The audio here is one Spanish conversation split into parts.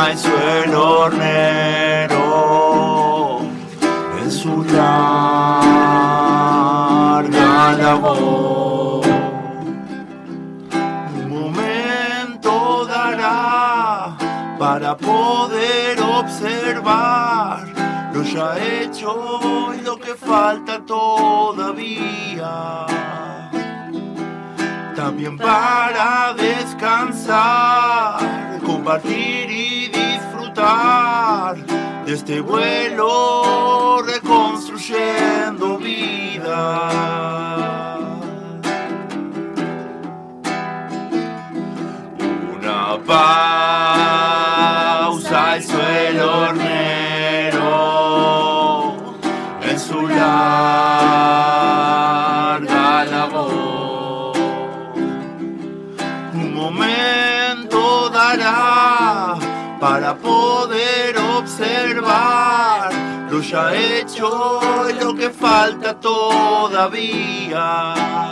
hizo el hornero en su larga labor. Un momento dará para poder observar lo ya hecho y lo que falta todavía. También para descansar, compartir y disfrutar de este vuelo reconstruyendo vida. Una pausa hizo el hornero en su larga labor. Un momento dará para poder observar lo ya hecho y lo que falta todavía.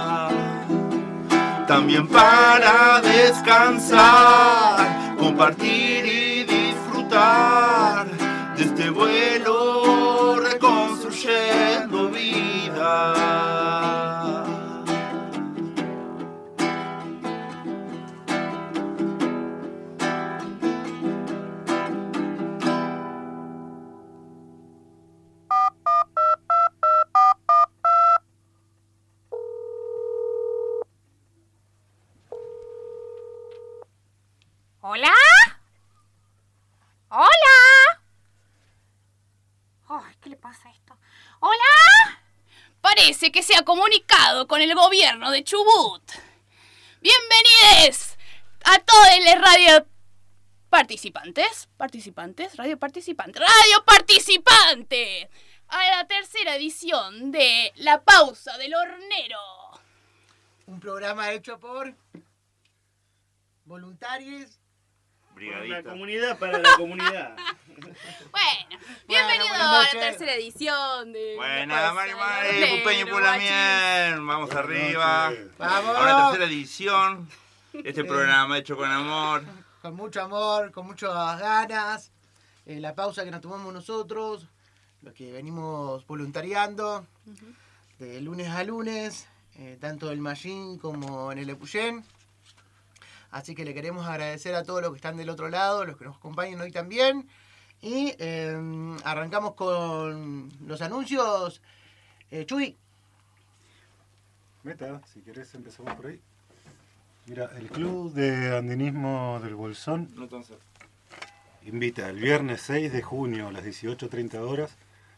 También para descansar, compartir y disfrutar de este vuelo reconstruyendo vida. ¿Hola? ¿Hola? Ay, ¿qué le pasa a esto? ¿Hola? Parece que se ha comunicado con el gobierno de Chubut. Bienvenidos a todos los radio participantes, radio participante, a la tercera edición de La Pausa del Hornero. Un programa hecho por voluntarios. La comunidad para la comunidad. Bueno, bienvenido a la tercera edición de... Buena, Mari, Pupeño por la miel. Vamos arriba. Vamos. A la tercera edición. Este programa hecho con amor. Con mucho amor, con muchas ganas. La pausa que nos tomamos nosotros, los que venimos voluntariando, de lunes a lunes, tanto en el Mallín como en el Epuyén. Así que le queremos agradecer a todos los que están del otro lado, los que nos acompañan hoy también. Y arrancamos con los anuncios. Chuy. Meta, si querés empezamos por ahí. Mira, el Club de Andinismo del Bolsón invita el viernes 6 de junio a las 18:30 horas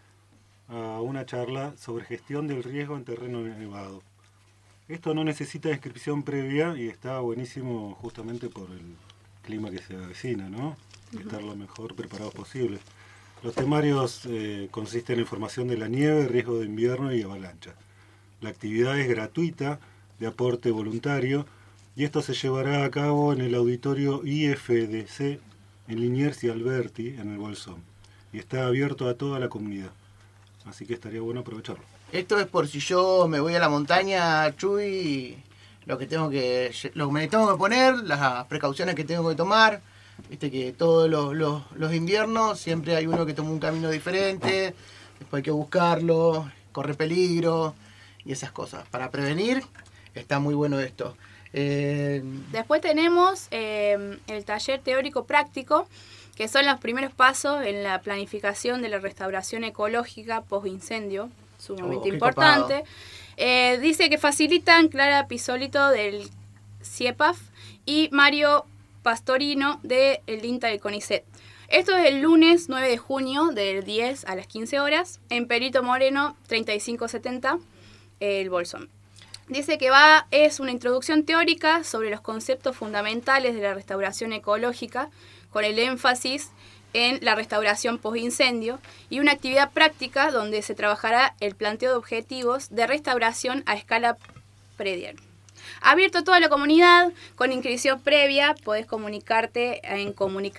a una charla sobre gestión del riesgo en terreno nevado. Esto no necesita inscripción previa y está buenísimo justamente por el clima que se avecina, ¿no? Estar lo mejor preparados posible. Los temarios consisten en formación de la nieve, riesgo de invierno y avalancha. La actividad es gratuita, de aporte voluntario, y esto se llevará a cabo en el auditorio IFDC en Liniers y Alberti, en el Bolsón. Y está abierto a toda la comunidad. Así que estaría bueno aprovecharlo. Esto es por si yo me voy a la montaña, Chuy, lo que me tengo que poner, las precauciones que tengo que tomar. Viste que todos los inviernos siempre hay uno que toma un camino diferente, después hay que buscarlo, corre peligro y esas cosas. Para prevenir está muy bueno esto. Después tenemos el taller teórico práctico, que son los primeros pasos en la planificación de la restauración ecológica post-incendio. Sumamente importante. Dice que facilitan Clara Pisolito del CIEPAF y Mario Pastorino del INTA del CONICET. Esto es el lunes 9 de junio del 10 a las 15 horas en Perito Moreno 3570, el Bolsón. Dice que es una introducción teórica sobre los conceptos fundamentales de la restauración ecológica, con el énfasis en la restauración post-incendio, y una actividad práctica donde se trabajará el planteo de objetivos de restauración a escala predial. Abierto a toda la comunidad, con inscripción previa, podés comunicarte en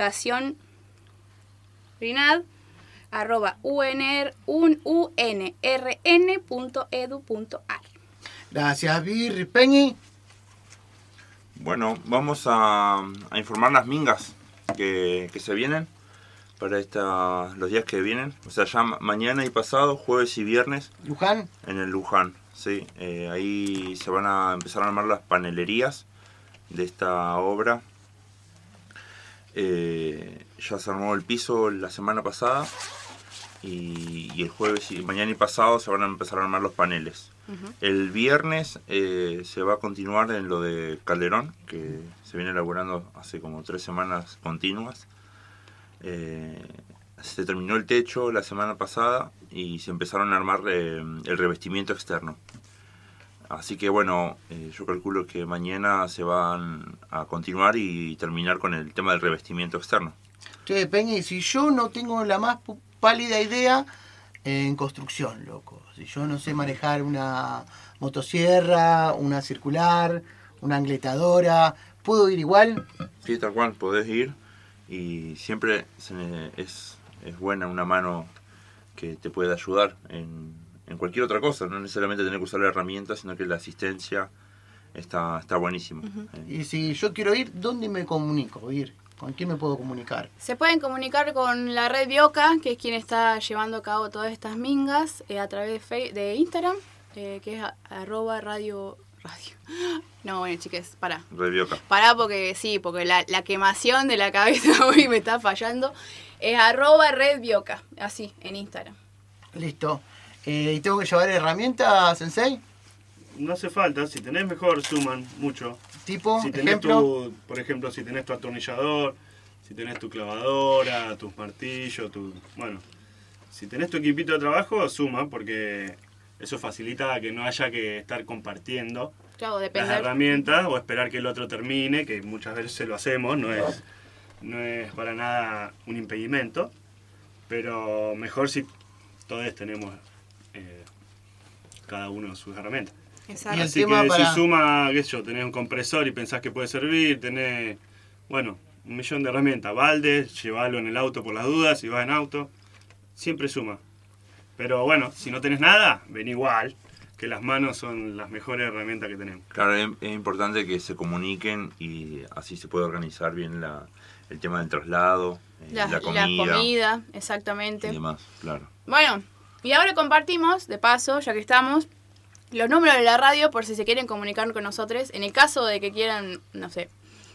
comunicación.unrn.edu.ar. Gracias, Birri. Peñi. Bueno, vamos a informar las mingas que se vienen para los días que vienen. O sea, ya mañana y pasado, jueves y viernes. ¿Luján? En el Luján, sí. Ahí se van a empezar a armar las panelerías de esta obra. Ya se armó el piso la semana pasada y el jueves y mañana y pasado se van a empezar a armar los paneles. El viernes se va a continuar en lo de Calderón, que se viene elaborando hace como 3 semanas continuas. Se terminó el techo la semana pasada y se empezaron a armar el revestimiento externo. Así que bueno, yo calculo que mañana se van a continuar y terminar con el tema del revestimiento externo. Che, Peña, y si yo no tengo la más pálida idea en construcción, loco. Si yo no sé manejar una motosierra, una circular, una angletadora, ¿puedo ir igual? Sí, tal cual, podés ir y siempre es buena una mano que te puede ayudar en cualquier otra cosa, no necesariamente tener que usar la herramienta, sino que la asistencia está buenísima. Y si yo quiero ir, ¿dónde me comunico? ¿Con quién me puedo comunicar? Se pueden comunicar con la red Bioca, que es quien está llevando a cabo todas estas mingas, a través de Instagram, que es @radio. No, bueno, chiques, pará. Red Bioca. Pará porque la quemación de la cabeza hoy me está fallando. Es @red Bioca, así, en Instagram. Listo. ¿Y tengo que llevar herramientas, Sensei? No hace falta, si tenés mejor suman mucho. ¿Tipo? Si tenés por ejemplo, si tenés tu atornillador, si tenés tu clavadora, tus martillos, bueno, si tenés tu equipito de trabajo, suma, porque eso facilita que no haya que estar compartiendo las herramientas o esperar que el otro termine, que muchas veces lo hacemos, no es para nada un impedimento, pero mejor si todos tenemos cada uno sus herramientas. Exacto. Así que si suma, qué sé yo, tenés un compresor y pensás que puede servir, tenés, bueno, 1.000.000 de herramientas, baldes, llévalo en el auto por las dudas, si vas en auto, siempre suma. Pero bueno, si no tenés nada, ven igual, que las manos son las mejores herramientas que tenemos. Claro, es importante que se comuniquen y así se puede organizar bien el tema del traslado, la comida, exactamente. Y demás, claro. Bueno, y ahora compartimos, de paso, ya que estamos, los números de la radio por si se quieren comunicar con nosotros. En el caso de que quieran, no sé,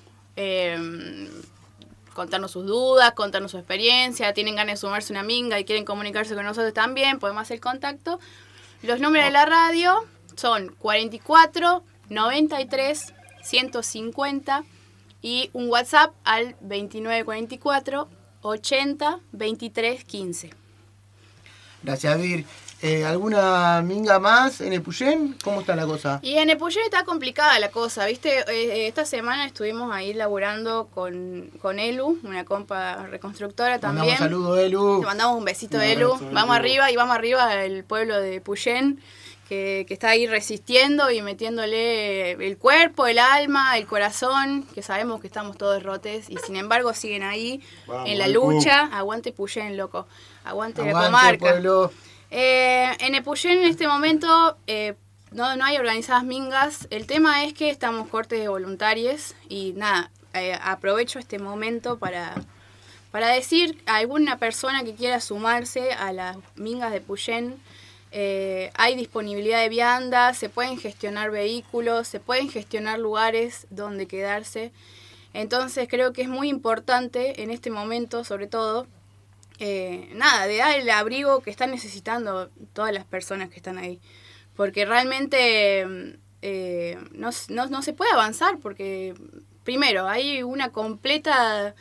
contarnos sus dudas, contarnos su experiencia, tienen ganas de sumarse a una minga y quieren comunicarse con nosotros también, podemos hacer contacto. Los números de la radio son 44 93 150 y un WhatsApp al 2944 80 23 15. Gracias, Vir. ¿Alguna minga más en Epuyén? ¿Cómo está la cosa? Y en Epuyén está complicada la cosa, ¿viste? Esta semana estuvimos ahí laburando con Elu, una compa reconstructora también. Mandamos un saludo, Elu. Le mandamos un besito a Elu. Vamos arriba al pueblo de Epuyén, que está ahí resistiendo y metiéndole el cuerpo, el alma, el corazón, que sabemos que estamos todos rotes y sin embargo siguen ahí. Vamos, en la lucha. Aguante Epuyén, loco. Aguante la comarca. Pueblo. En Epuyén en este momento no hay organizadas mingas. El tema es que estamos cortes de voluntarios y nada, aprovecho este momento para decir a alguna persona que quiera sumarse a las mingas de Epuyén. Hay disponibilidad de viandas, se pueden gestionar vehículos, se pueden gestionar lugares donde quedarse. Entonces creo que es muy importante en este momento, sobre todo, de dar el abrigo que están necesitando todas las personas que están ahí. Porque realmente no se puede avanzar, porque primero hay una completa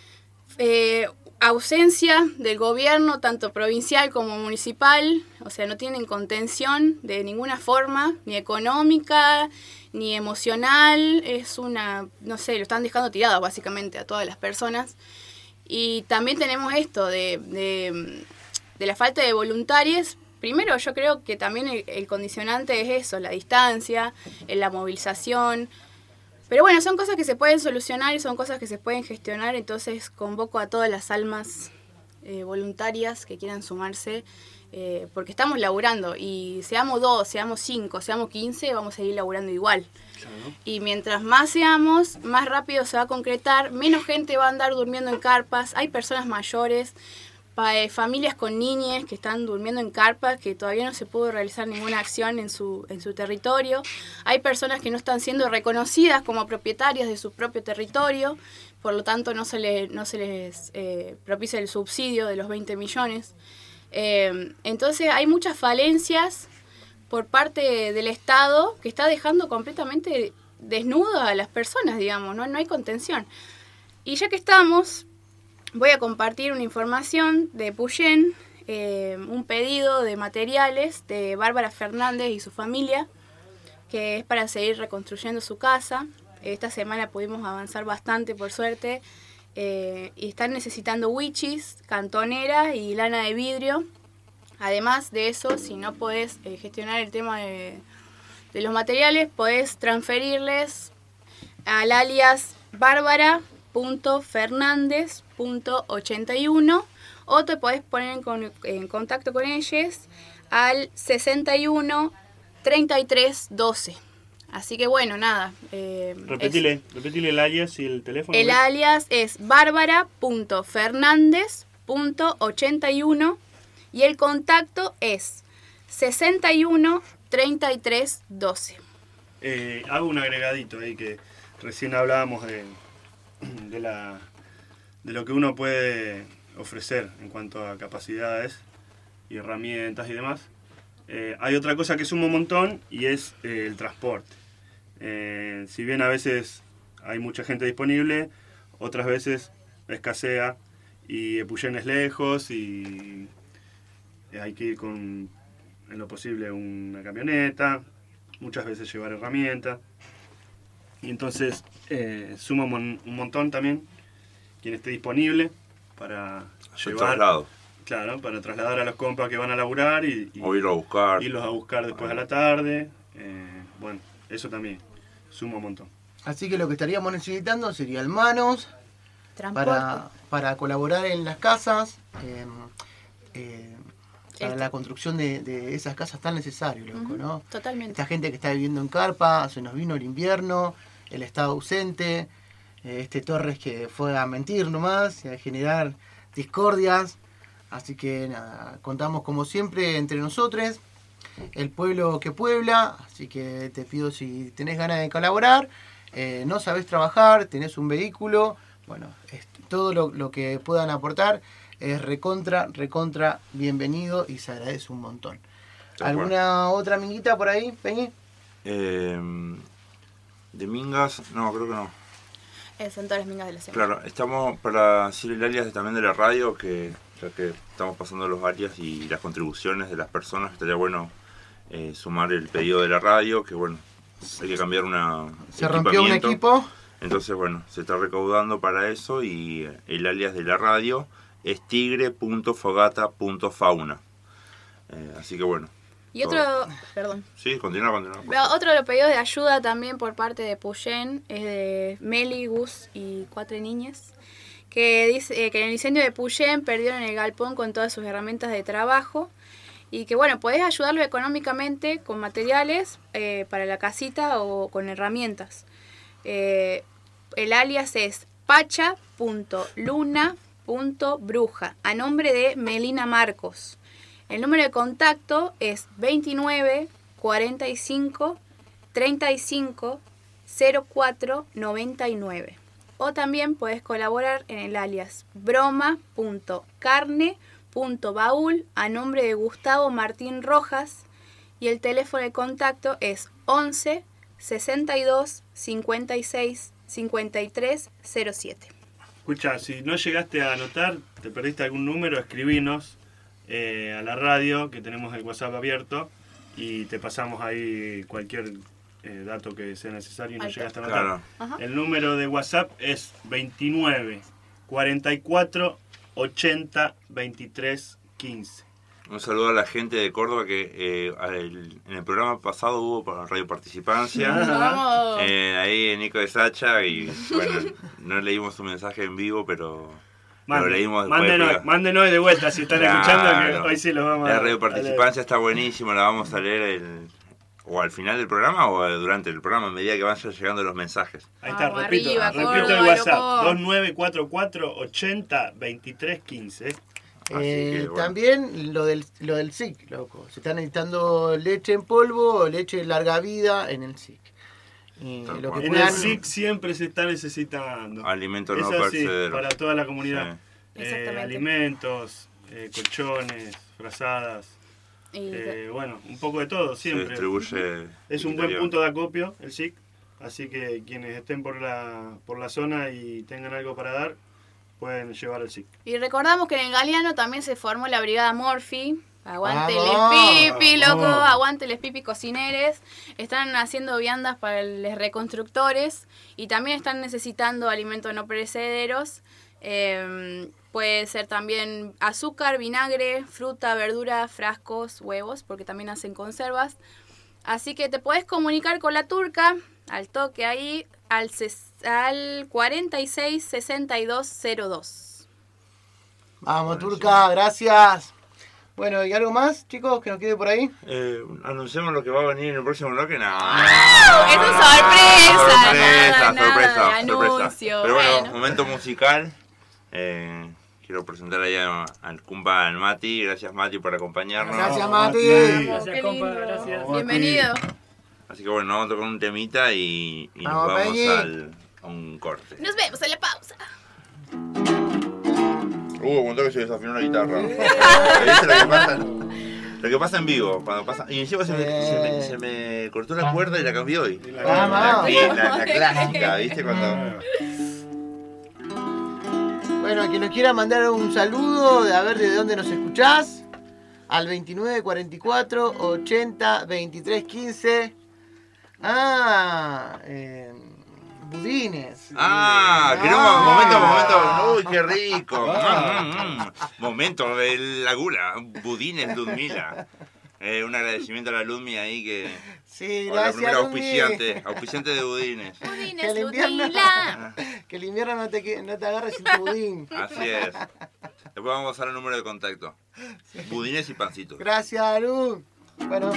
ausencia del gobierno, tanto provincial como municipal. O sea, no tienen contención de ninguna forma, ni económica, ni emocional. Lo están dejando tirado básicamente a todas las personas. Y también tenemos esto de la falta de voluntarios. Primero, yo creo que también el condicionante es eso, la distancia, la movilización. Pero bueno, son cosas que se pueden solucionar y son cosas que se pueden gestionar. Entonces convoco a todas las almas voluntarias que quieran sumarse, porque estamos laburando y seamos 2, seamos 5, seamos 15, vamos a seguir laburando igual. Claro. Y mientras más seamos, más rápido se va a concretar, menos gente va a andar durmiendo en carpas, hay personas mayores, familias con niñas que están durmiendo en carpas, que todavía no se pudo realizar ninguna acción en su territorio. Hay personas que no están siendo reconocidas como propietarias de su propio territorio, por lo tanto no se les propicia el subsidio de los 20 millones. Entonces hay muchas falencias por parte del Estado que está dejando completamente desnudas a las personas, digamos, no hay contención. Y ya que estamos, voy a compartir una información de Puyén, un pedido de materiales de Bárbara Fernández y su familia, que es para seguir reconstruyendo su casa. Esta semana pudimos avanzar bastante, por suerte, y están necesitando wichis, cantoneras y lana de vidrio. Además de eso, si no podés gestionar el tema de los materiales, podés transferirles al alias barbara.fernandez.81 o te podés poner en contacto con ellos al 61 33 12. Así que bueno, nada. Repetile el alias y el teléfono. El alias es barbara.fernandez.81 y el contacto es 61 33 12. Hago un agregadito ahí que recién hablábamos de lo que uno puede ofrecer en cuanto a capacidades y herramientas y demás. Hay otra cosa que suma un montón y es el transporte. Si bien a veces hay mucha gente disponible, otras veces escasea y Epuyén es lejos y hay que ir con, en lo posible, una camioneta, muchas veces llevar herramientas. Y entonces suma un montón también quien esté disponible para llevar, traslado. Claro, para trasladar a los compas que van a laburar o irlos a buscar. Irlos a buscar después a la tarde. Bueno, eso también suma un montón. Así que lo que estaríamos necesitando serían manos para colaborar en las casas, para la construcción de esas casas tan necesarias, loco, ¿no? Totalmente. Esta gente que está viviendo en carpa, se nos vino el invierno, el Estado ausente, Torres que fue a mentir nomás y a generar discordias. Así que nada, contamos como siempre entre nosotros, el pueblo que puebla. Así que te pido, si tenés ganas de colaborar, no sabés trabajar, tenés un vehículo, bueno, todo lo que puedan aportar es recontra bienvenido y se agradece un montón. ¿Alguna otra minguita por ahí, Peñi? De mingas, no, creo que no. Son todas las mingas de la semana. Claro, estamos para decir el alias también de la radio, que ya que estamos pasando los alias y las contribuciones de las personas, estaría bueno sumar el pedido de la radio, que bueno, hay que cambiar se rompió un equipo. Entonces bueno, se está recaudando para eso y el alias de la radio es tigre.fogata.fauna. Así que bueno. Y otro, perdón. Sí, continúa. Otro de los pedidos de ayuda también por parte de Puyén es de Meli, Gus y 4 niñas, que dice que en el incendio de Puyén perdieron el galpón con todas sus herramientas de trabajo y que bueno, podés ayudarlo económicamente con materiales para la casita o con herramientas. El alias es pacha.luna.bruja a nombre de Melina Marcos. El número de contacto es 29 45 35 04 99. O también puedes colaborar en el alias broma.carne.baúl a nombre de Gustavo Martín Rojas. Y el teléfono de contacto es 11 62 56 53 07. Escucha, si no llegaste a anotar, te perdiste algún número, escribinos a la radio, que tenemos el WhatsApp abierto, y te pasamos ahí cualquier dato que sea necesario y no llegaste a anotar. Claro. El número de WhatsApp es 29 44 80 23 15. Un saludo a la gente de Córdoba que en el programa pasado hubo para Radio Participancia. Ahí Nico de Sacha y bueno, no leímos su mensaje en vivo, pero lo leímos después. Mándenos de vuelta si están escuchando, que hoy sí lo vamos a leer. La radioparticipancia está buenísimo, la vamos a leer o al final del programa o durante el programa, a medida que vayan llegando los mensajes. Ahí está, repito Córdoba, el WhatsApp, loco. 2944 80 23 15. Bueno. También lo del SIC, loco. Se están necesitando leche en polvo o leche de larga vida en el SIC. En el SIC siempre se está necesitando. Alimentos no perecederos. Para toda la comunidad. Sí. Exactamente. Alimentos, colchones, frazadas. Bueno, un poco de todo siempre. Se distribuye. Es un buen punto de acopio el SIC. Así que quienes estén por la zona y tengan algo para dar, pueden llevar el SIC. Y recordamos que en el Galeano también se formó la Brigada Morphy. Aguante les pipi, loco, aguante les pipi cocineres. Están haciendo viandas para los reconstructores y también están necesitando alimentos no perecederos. Puede ser también azúcar, vinagre, fruta, verdura, frascos, huevos, porque también hacen conservas. Así que te puedes comunicar con la turca al toque ahí al 46 62 02. Vamos, turca, gracias. Bueno, ¿y algo más, chicos, que nos quede por ahí? Anunciamos lo que va a venir en el próximo bloque. No. ¡Es una sorpresa! Sorpresa. Pero bueno, momento musical. Quiero presentar allá al compa, al Mati. Gracias, Mati, por acompañarnos. Gracias, Mati. Gracias, compa. Gracias. Bienvenido. Así que bueno, vamos a tocar un temita y nos vamos a un corte. Nos vemos en la pausa. Contó que se desafinó la guitarra. ¿Viste lo que pasa en vivo? Cuando pasa, y encima se me cortó la cuerda y la cambió hoy. La clásica, ¿viste? Cuando... Bueno, a quien nos quiera mandar un saludo, a ver de dónde nos escuchás, al 2944 80 23 15. Budines. Momento. Uy, qué rico. Momento de la gula. Budines, Ludmila. Un agradecimiento a la Ludmi ahí que... Sí, la gracias, primera auspiciante de budines. Budines, Ludmila. Que el invierno no te agarre sin tu budín. Así es. Después vamos a dar el número de contacto. Budines y pancitos. Gracias, Luz. Bueno...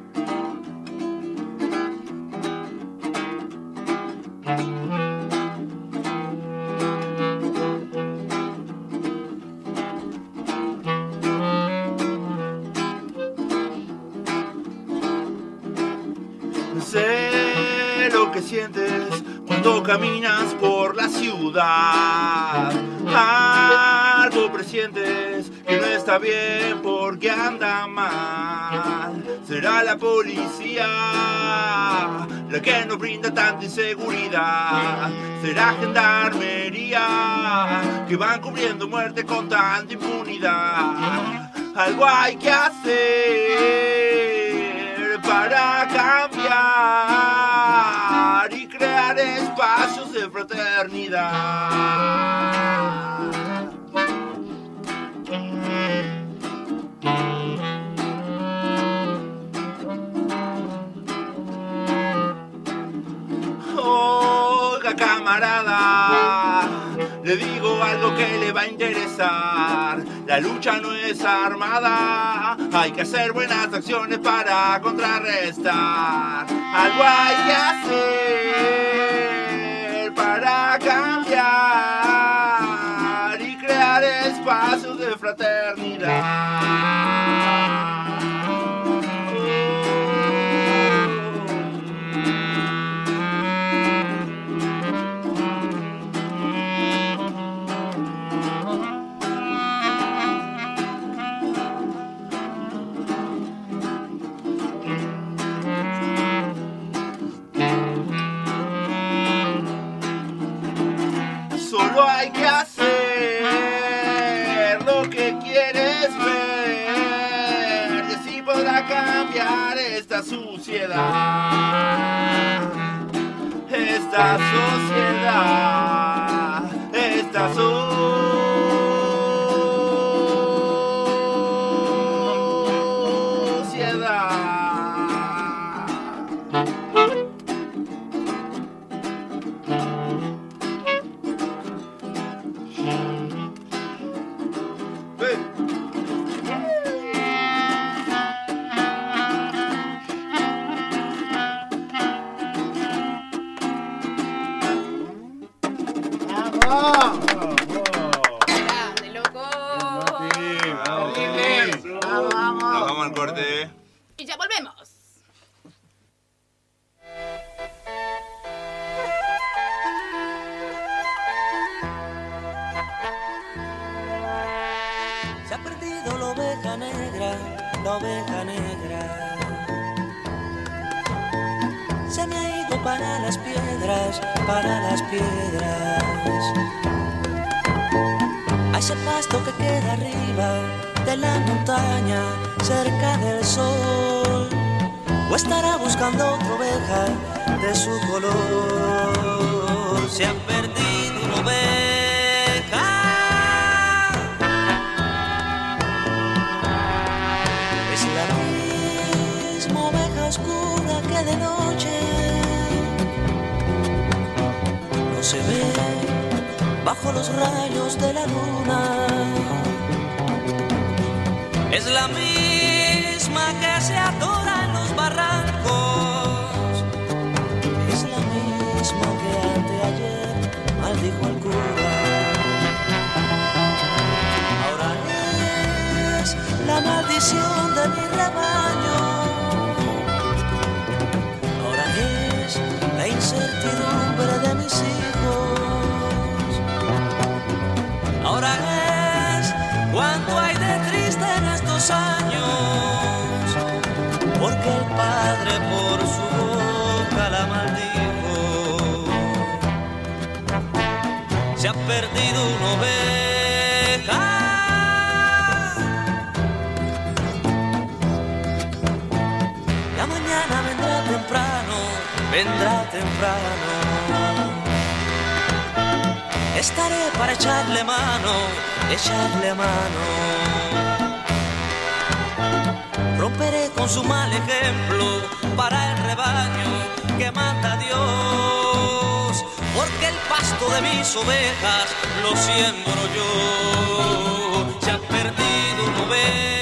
Sé lo que sientes cuando caminas por la ciudad. Algo presientes que no está bien porque anda mal. Será la policía la que nos brinda tanta inseguridad. Será gendarmería que van cubriendo muerte con tanta impunidad. Algo hay que hacer para cambiar y crear espacios de fraternidad. Oiga, camarada, le digo algo que le va a interesar. La lucha no es armada, hay que hacer buenas acciones para contrarrestar. Algo hay que hacer para cambiar y crear espacios de fraternidad. Solo hay que hacer lo que quieres ver y así podrá cambiar esta sociedad. Esta sociedad, esta sociedad. Vamos al corte. Y ya volvemos. Se ha perdido la oveja negra, la oveja negra. Se me ha ido para las piedras, para las piedras. A ese pasto que queda arriba de la montaña, cerca del sol. O estará buscando otra oveja de su color. Se ha perdido una oveja. Es la misma oveja oscura que de noche no se ve bajo los rayos de la luna. Es la misma que se atora en los barrancos. Es la misma que anteayer maldijo al cura. Ahora es la maldición de mi rebaño. Ahora es la incertidumbre de mis hijos. Ahora es cuánto hay de triste en estos años, porque el padre por su boca la maldijo. Se ha perdido una oveja. La mañana vendrá temprano, vendrá temprano. Estaré para echarle mano, echarle mano. Romperé con su mal ejemplo para el rebaño que manda Dios, porque el pasto de mis ovejas lo siembro yo. Se ha perdido una oveja.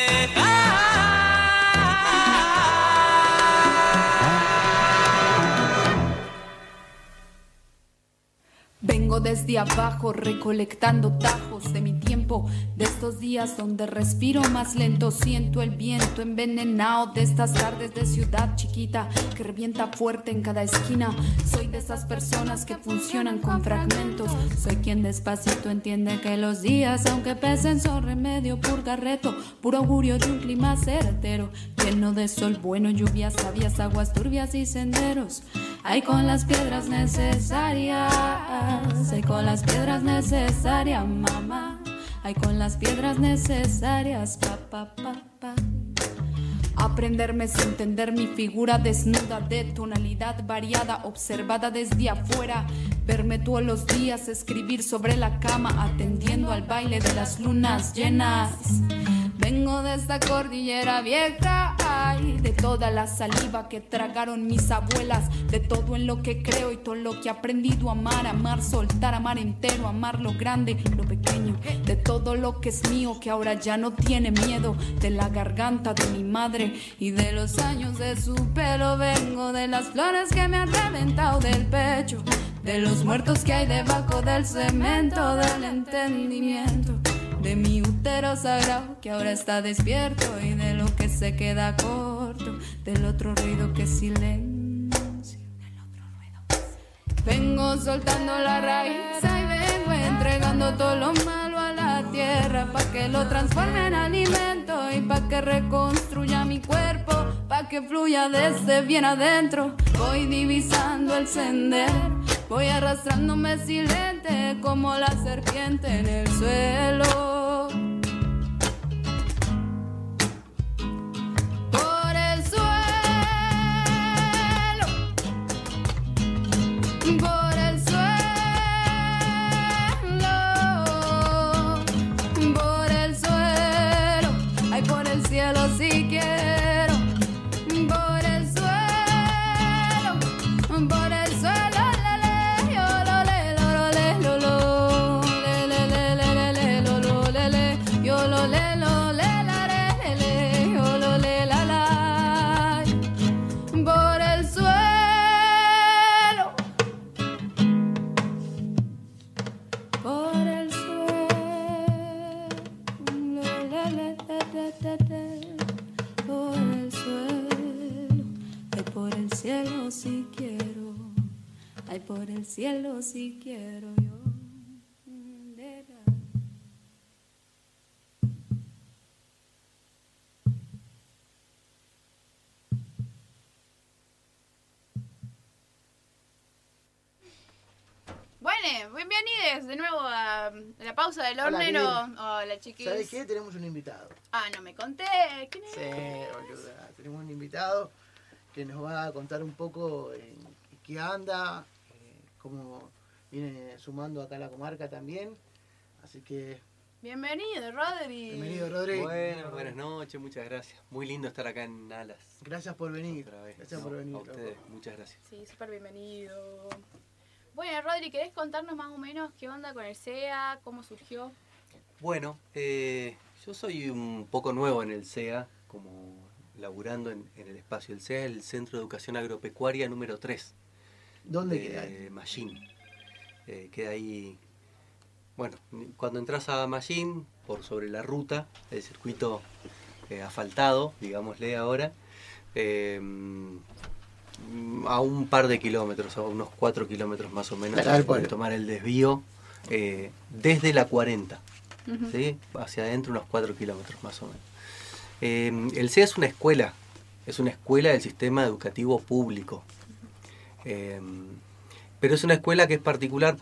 Vengo desde abajo recolectando tajos de mi tiempo, de estos días donde respiro más lento. Siento el viento envenenado de estas tardes de ciudad chiquita que revienta fuerte en cada esquina. Soy de esas personas que funcionan con fragmentos. Soy quien despacito entiende que los días, aunque pesen, son remedio purgarreto, puro augurio de un clima certero, lleno de sol bueno, lluvias sabias, aguas turbias y senderos. Hay con las piedras necesarias, hay con las piedras necesarias, mamá. Hay con las piedras necesarias, pa. Aprenderme es entender mi figura desnuda de tonalidad variada, observada desde afuera. Verme todos los días, escribir sobre la cama, atendiendo al baile de las lunas llenas. Vengo de esta cordillera vieja, ay, de toda la saliva que tragaron mis abuelas, de todo en lo que creo y todo lo que he aprendido a amar, amar, soltar, amar entero, amar lo grande, lo pequeño, de todo lo que es mío que ahora ya no tiene miedo, de la garganta de mi madre y de los años de su pelo. Vengo de las flores que me han reventado del pecho, de los muertos que hay debajo del cemento, del entendimiento, de mi útero sagrado que ahora está despierto y de lo que se queda corto, del otro ruido que es silencio, del otro ruido que es silencio. Vengo soltando la raíz y vengo entregando todo lo malo a la tierra pa' que lo transforme en alimento y pa' que reconstruya mi cuerpo, pa' que fluya desde bien adentro. Voy divisando el sendero, voy arrastrándome silente como la serpiente en el suelo. Por el suelo, por el suelo, por el suelo, ay, por el cielo si quiero. Por el suelo, por el suelo. por el cielo si quiero yo. Bueno, bienvenidos de nuevo a la pausa del hornero. Hola, chiquis. ¿Sabes qué? Tenemos un invitado. Ah, no me conté. ¿Quién es? Sí, boluda. Tenemos un invitado que nos va a contar un poco en qué anda, cómo viene sumando acá a la comarca también. Así que... Bienvenido, Rodri. Bienvenido, Rodri. Bueno, buenas noches, muchas gracias. Muy lindo estar acá en Alas. Gracias por venir. Otra vez. Gracias por venir. A ustedes, muchas gracias. Sí, súper bienvenido. Bueno, Rodri, ¿querés contarnos más o menos qué onda con el CEA? ¿Cómo surgió? Bueno, yo soy un poco nuevo en el CEA, como laburando en el espacio. El CEA es el Centro de Educación Agropecuaria número 3. ¿Dónde queda? Mallín. Queda ahí, bueno, cuando entras a Mallín, por sobre la ruta, el circuito asfaltado, digámosle ahora, a un par de kilómetros, a unos 4 kilómetros más o menos, para tomar el desvío desde la 40, ¿sí? Hacia adentro unos 4 kilómetros más o menos. El CEA es una escuela del sistema educativo público, pero es una escuela que es particular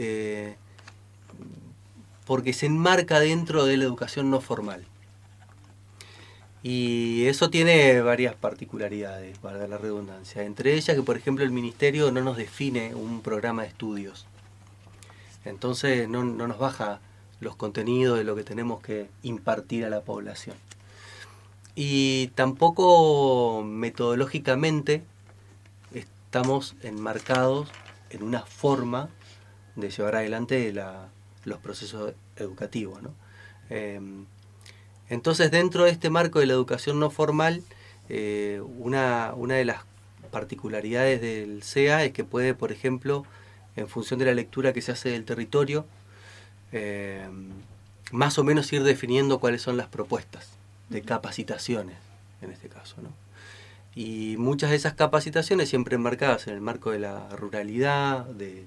porque se enmarca dentro de la educación no formal. Y eso tiene varias particularidades, para la redundancia. Entre ellas que, por ejemplo, el Ministerio no nos define un programa de estudios. Entonces no nos baja los contenidos de lo que tenemos que impartir a la población. Y tampoco metodológicamente estamos enmarcados en una forma de llevar adelante los procesos educativos, ¿no? Entonces, dentro de este marco de la educación no formal, una de las particularidades del CEA es que puede, por ejemplo, en función de la lectura que se hace del territorio, más o menos ir definiendo cuáles son las propuestas de capacitaciones, en este caso, ¿no? Y muchas de esas capacitaciones, siempre enmarcadas en el marco de la ruralidad, de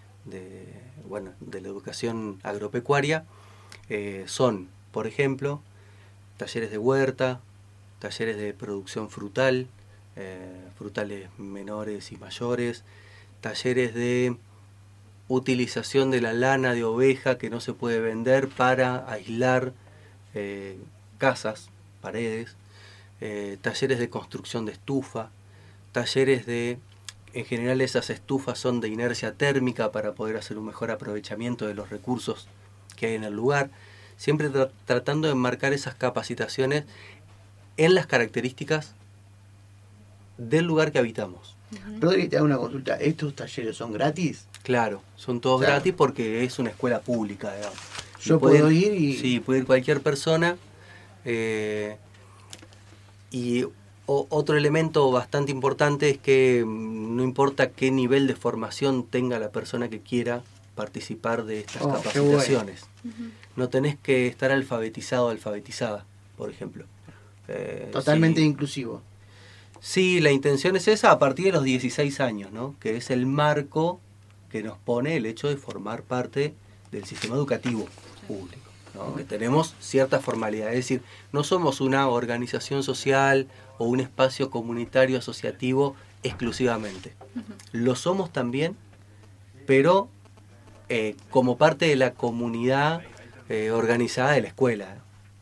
la educación agropecuaria, son, por ejemplo, talleres de huerta, talleres de producción frutal, frutales menores y mayores, talleres de utilización de la lana de oveja que no se puede vender para aislar casas, paredes, talleres de construcción de estufa, talleres de, en general esas estufas son de inercia térmica para poder hacer un mejor aprovechamiento de los recursos que hay en el lugar, siempre tratando de enmarcar esas capacitaciones en las características del lugar que habitamos. Rodri, te hago una consulta. ¿Estos talleres son gratis? Claro, son todos gratis porque es una escuela pública, digamos. Yo puedo ir y... Sí, puede ir cualquier persona. Y otro elemento bastante importante es que no importa qué nivel de formación tenga la persona que quiera participar de estas capacitaciones. Bueno. No tenés que estar alfabetizado o alfabetizada, por ejemplo. Totalmente inclusivo. Sí, la intención es esa a partir de los 16 años, ¿no? Que es el marco que nos pone el hecho de formar parte del sistema educativo público, ¿no? Que tenemos cierta formalidad, es decir, no somos una organización social o un espacio comunitario asociativo exclusivamente. Lo somos también, pero como parte de la comunidad organizada de la escuela.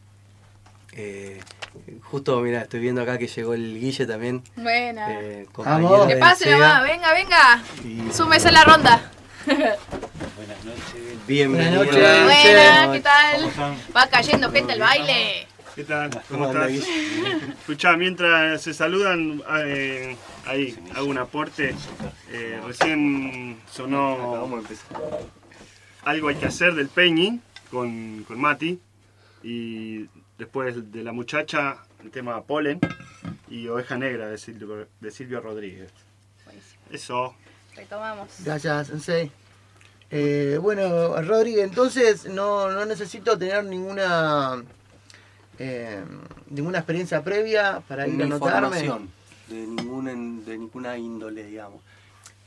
Justo, mira, estoy viendo acá que llegó el Guille también. Buena. Que pase nomás, venga. Súmese a la ronda. Buenas noches. Bienvenido. Buenas, ¿qué tal? Va cayendo gente al baile. ¿Qué tal? ¿Cómo estás? Escuchá, mientras se saludan, ahí hago un aporte. Recién sonó Algo hay que hacer del Peñi con Mati. Y después de La Muchacha, el tema Polen. Y Oveja Negra de Silvio Rodríguez. Buenísimo. Eso. Retomamos. Gracias, Sensei. Bueno, Rodríguez, entonces no necesito tener ninguna experiencia previa para ir a anotarme. Información de ninguna índole, digamos.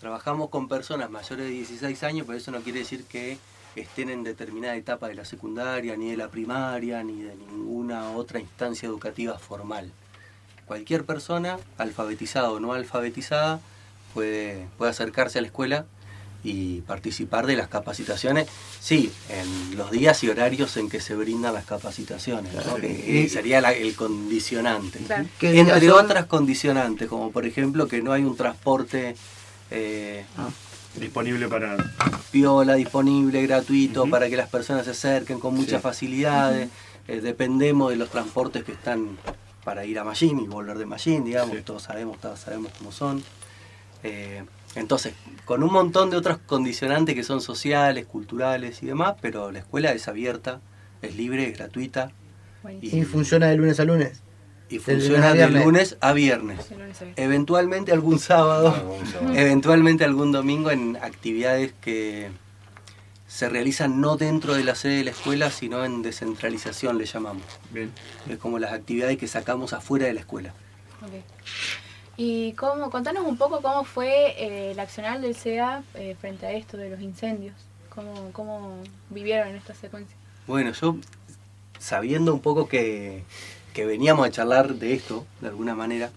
Trabajamos con personas mayores de 16 años, pero eso no quiere decir que estén en determinada etapa de la secundaria, ni de la primaria, ni de ninguna otra instancia educativa formal. Cualquier persona, alfabetizada o no alfabetizada, puede acercarse a la escuela y participar de las capacitaciones, sí, en los días y horarios en que se brindan las capacitaciones, ¿no? Que sería el condicionante. Claro. Entre otras condicionantes, como por ejemplo que no hay un transporte disponible para... piola, disponible, gratuito, para que las personas se acerquen con muchas facilidades. Dependemos de los transportes que están para ir a Mallín y volver de Mallín, digamos, todos sabemos cómo son. Entonces, con un montón de otros condicionantes que son sociales, culturales y demás, pero la escuela es abierta, es libre, es gratuita. Y funciona de lunes a lunes. Y funciona de lunes a viernes. Eventualmente algún sábado, eventualmente algún domingo en actividades que se realizan no dentro de la sede de la escuela, sino en descentralización, le llamamos. Bien. Es como las actividades que sacamos afuera de la escuela. Okay. Y contanos un poco cómo fue el accionar del CEA frente a esto de los incendios. ¿Cómo vivieron en esta secuencia? Bueno, yo sabiendo un poco que veníamos a charlar de esto, de alguna manera,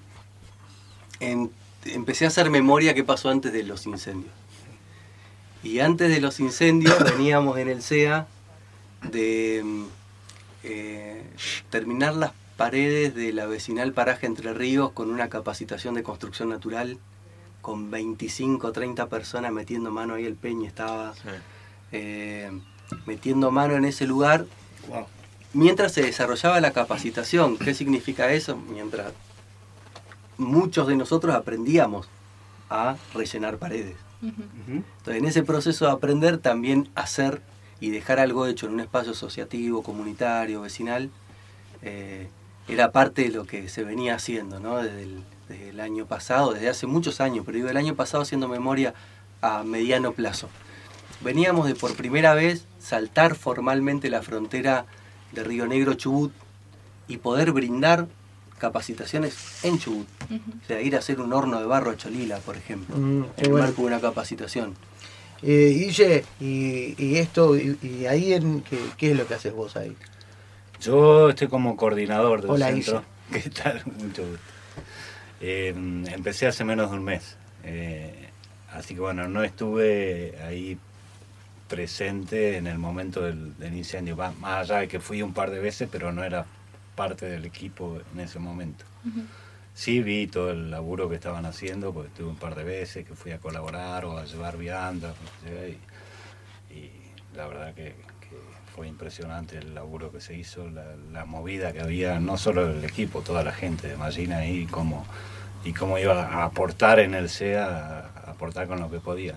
empecé a hacer memoria qué pasó antes de los incendios. Y antes de los incendios veníamos en el CEA de terminar las paredes de la vecinal Paraje Entre Ríos con una capacitación de construcción natural, con 25 o 30 personas metiendo mano ahí, el Peña estaba metiendo mano en ese lugar. Wow. Mientras se desarrollaba la capacitación. ¿Qué significa eso? Mientras muchos de nosotros aprendíamos a rellenar paredes. Entonces, en ese proceso de aprender, también hacer y dejar algo hecho en un espacio asociativo, comunitario, vecinal, era parte de lo que se venía haciendo, ¿no? Desde el año pasado, desde hace muchos años, pero digo, el año pasado haciendo memoria a mediano plazo. Veníamos de por primera vez saltar formalmente la frontera de Río Negro, Chubut, y poder brindar capacitaciones en Chubut. O sea, ir a hacer un horno de barro a Cholila, por ejemplo, en el marco de una capacitación. Guille, y esto, y ahí, ¿qué es lo que haces vos ahí? Yo estoy como coordinador del Hola, centro. ¿Qué tal? Mucho gusto. Empecé hace menos de un mes. Así que bueno, no estuve ahí presente en el momento del incendio. Más allá de que fui un par de veces, pero no era parte del equipo en ese momento. Sí vi todo el laburo que estaban haciendo, porque estuve un par de veces que fui a colaborar o a llevar viandas. Y la verdad que fue impresionante el laburo que se hizo, la movida que había, no solo el equipo, toda la gente de Mallín ahí, y cómo iba a aportar en el CEA, a aportar con lo que podía.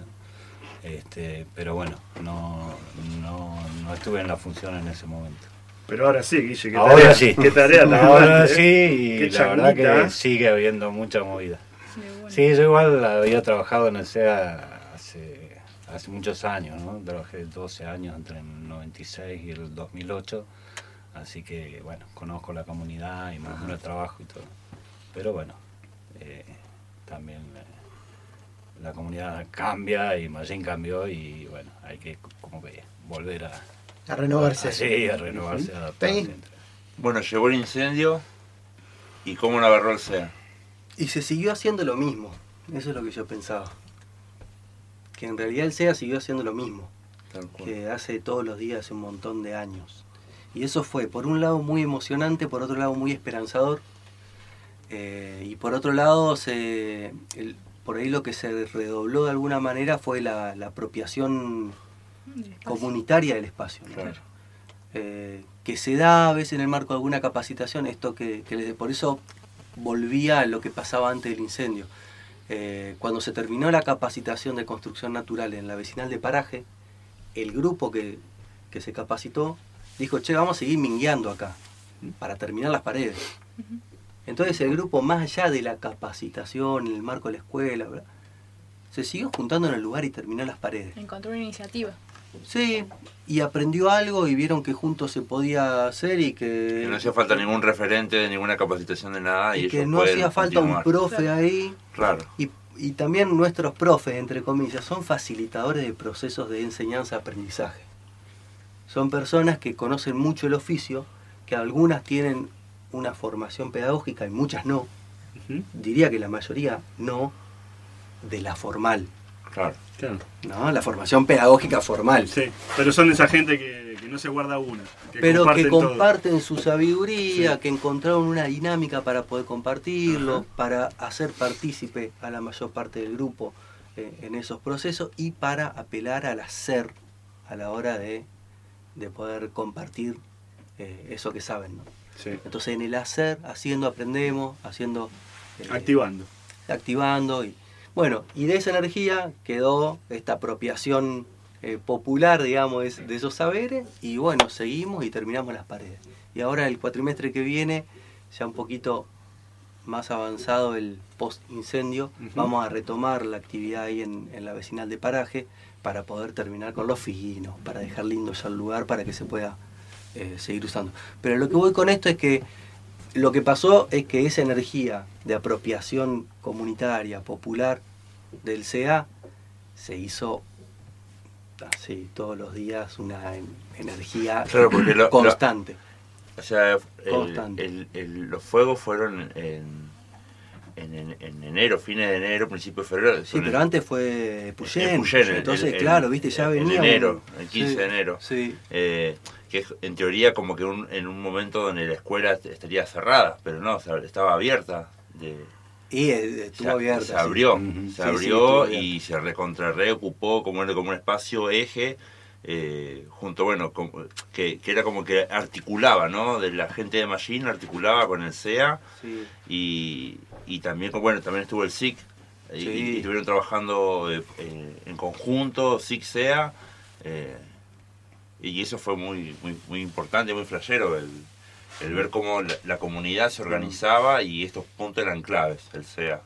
Pero bueno, no estuve en la función en ese momento. Pero ahora sí, Guille, ¿qué ahora tarea? Sí. ¿Qué tarea? Ahora sí, y qué la verdad changuita. que sigue habiendo mucha movida. Sí, yo igual había trabajado en el CEA hace muchos años, ¿no? Trabajé 12 años entre el 96 y el 2008, así que bueno, conozco la comunidad y más o menos el trabajo y todo. Pero bueno, también la comunidad cambia y Mallín cambió y bueno, hay que como que volver a renovarse. Sí, a renovarse, a adaptarse. Bueno, llegó el incendio y cómo lo agarró el CEA. Y se siguió haciendo lo mismo, eso es lo que yo pensaba. Que en realidad el CEA siguió haciendo lo mismo, que hace todos los días, hace un montón de años. Y eso fue, por un lado, muy emocionante, por otro lado, muy esperanzador. Y por otro lado, por ahí lo que se redobló de alguna manera fue la apropiación comunitaria del espacio, ¿no? Claro. Que se da a veces en el marco de alguna capacitación, esto por eso volvía a lo que pasaba antes del incendio. Cuando se terminó la capacitación de construcción natural en la vecinal de Paraje, el grupo que se capacitó dijo, che, vamos a seguir mingueando acá para terminar las paredes. Entonces el grupo, más allá de la capacitación, en el marco de la escuela, ¿verdad?, se siguió juntando en el lugar y terminó las paredes. Encontró una iniciativa. Sí, y aprendió algo y vieron que juntos se podía hacer y que no hacía falta ningún referente de ninguna capacitación de nada. Y que ellos no hacía falta continuar. un profe ahí. Claro. Y y también nuestros profes, entre comillas, son facilitadores de procesos de enseñanza-aprendizaje. Son personas que conocen mucho el oficio, que algunas tienen una formación pedagógica y muchas no. Diría que la mayoría no, de la formal. Claro. ¿No? La formación pedagógica formal. Sí, pero son esa gente que no se guarda una. Pero que comparten su sabiduría, que encontraron una dinámica para poder compartirlo, para hacer partícipe a la mayor parte del grupo en esos procesos y para apelar al hacer a la hora de poder compartir eso que saben, ¿no? Sí. Entonces en el hacer, haciendo aprendemos, haciendo... Activando. Y bueno, y de esa energía quedó esta apropiación popular, digamos, de esos saberes, y bueno, seguimos y terminamos las paredes. Y ahora el cuatrimestre que viene, ya un poquito más avanzado el post-incendio, vamos a retomar la actividad ahí en la vecinal de Paraje para poder terminar con los finos, para dejar lindo ya el lugar para que se pueda seguir usando. Pero lo que voy con esto es que lo que pasó es que esa energía de apropiación comunitaria, popular del CA, se hizo así todos los días una energía constante. O sea, constante. Los fuegos fueron en enero, fines de enero, principio de febrero. Sí, pero antes fue Puyén. Entonces, claro, viste, ya venía. En enero, el 15 de enero. Sí. Que en teoría como que en un momento donde la escuela estaría cerrada, pero no, estaba abierta. Estuvo abierta. Se abrió, se abrió y se reocupó como un espacio eje, junto, bueno, que era como que articulaba, ¿no? De la gente de Mallín articulaba con el CEA, y también, también estuvo el SIC, y estuvieron trabajando en conjunto, SIC-CEA, y eso fue muy importante, muy flashero, el ver cómo la comunidad se organizaba y estos puntos eran claves, el CEA.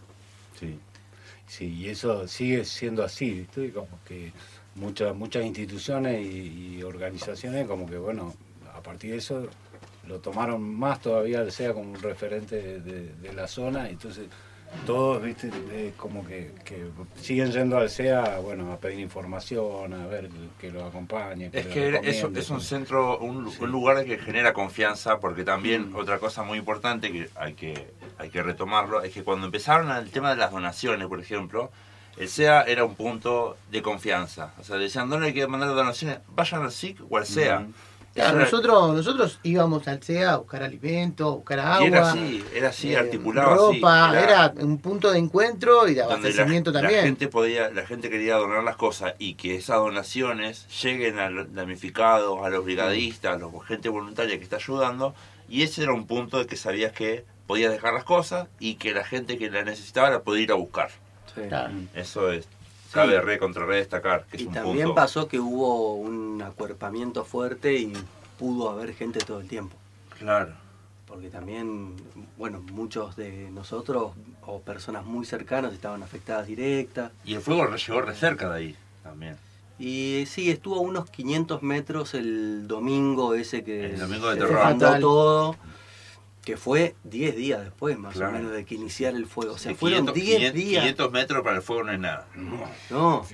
Sí, y eso sigue siendo así, ¿viste? Como que muchas instituciones y organizaciones, como que, bueno, a partir de eso lo tomaron más todavía el CEA como un referente de la zona, entonces todos, viste, como que siguen yendo al CEA, bueno, a pedir información, a ver que lo acompañe. Es que es un centro, un lugar que genera confianza, porque también otra cosa muy importante que hay que retomarlo, es que cuando empezaron el tema de las donaciones, por ejemplo, el CEA era un punto de confianza. O sea, decían, ¿dónde hay que mandar donaciones? Vayan al SIC o al CEA. Claro, nosotros íbamos al CEA a buscar alimento, a buscar agua. Y era así, articulado ropa, así. Era un punto de encuentro y de abastecimiento también. La gente quería donar las cosas y que esas donaciones lleguen a los damnificados, a los brigadistas, a la gente voluntaria que está ayudando, y ese era un punto de que sabías que podías dejar las cosas y que la gente que la necesitaba la podía ir a buscar. Claro. Eso es. Cabe destacar que es un punto. Y también pasó que hubo un acuerpamiento fuerte y pudo haber gente todo el tiempo. Claro. Porque también, bueno, muchos de nosotros o personas muy cercanas estaban afectadas directas. Y el fuego llegó re cerca de ahí también. Y sí, estuvo a unos 500 metros el domingo ese que el domingo de se terror. mandó todo. Que fue 10 días después, más o menos, de que iniciara el fuego. O sea, fueron 10 días. 500 metros para el fuego no es nada. No.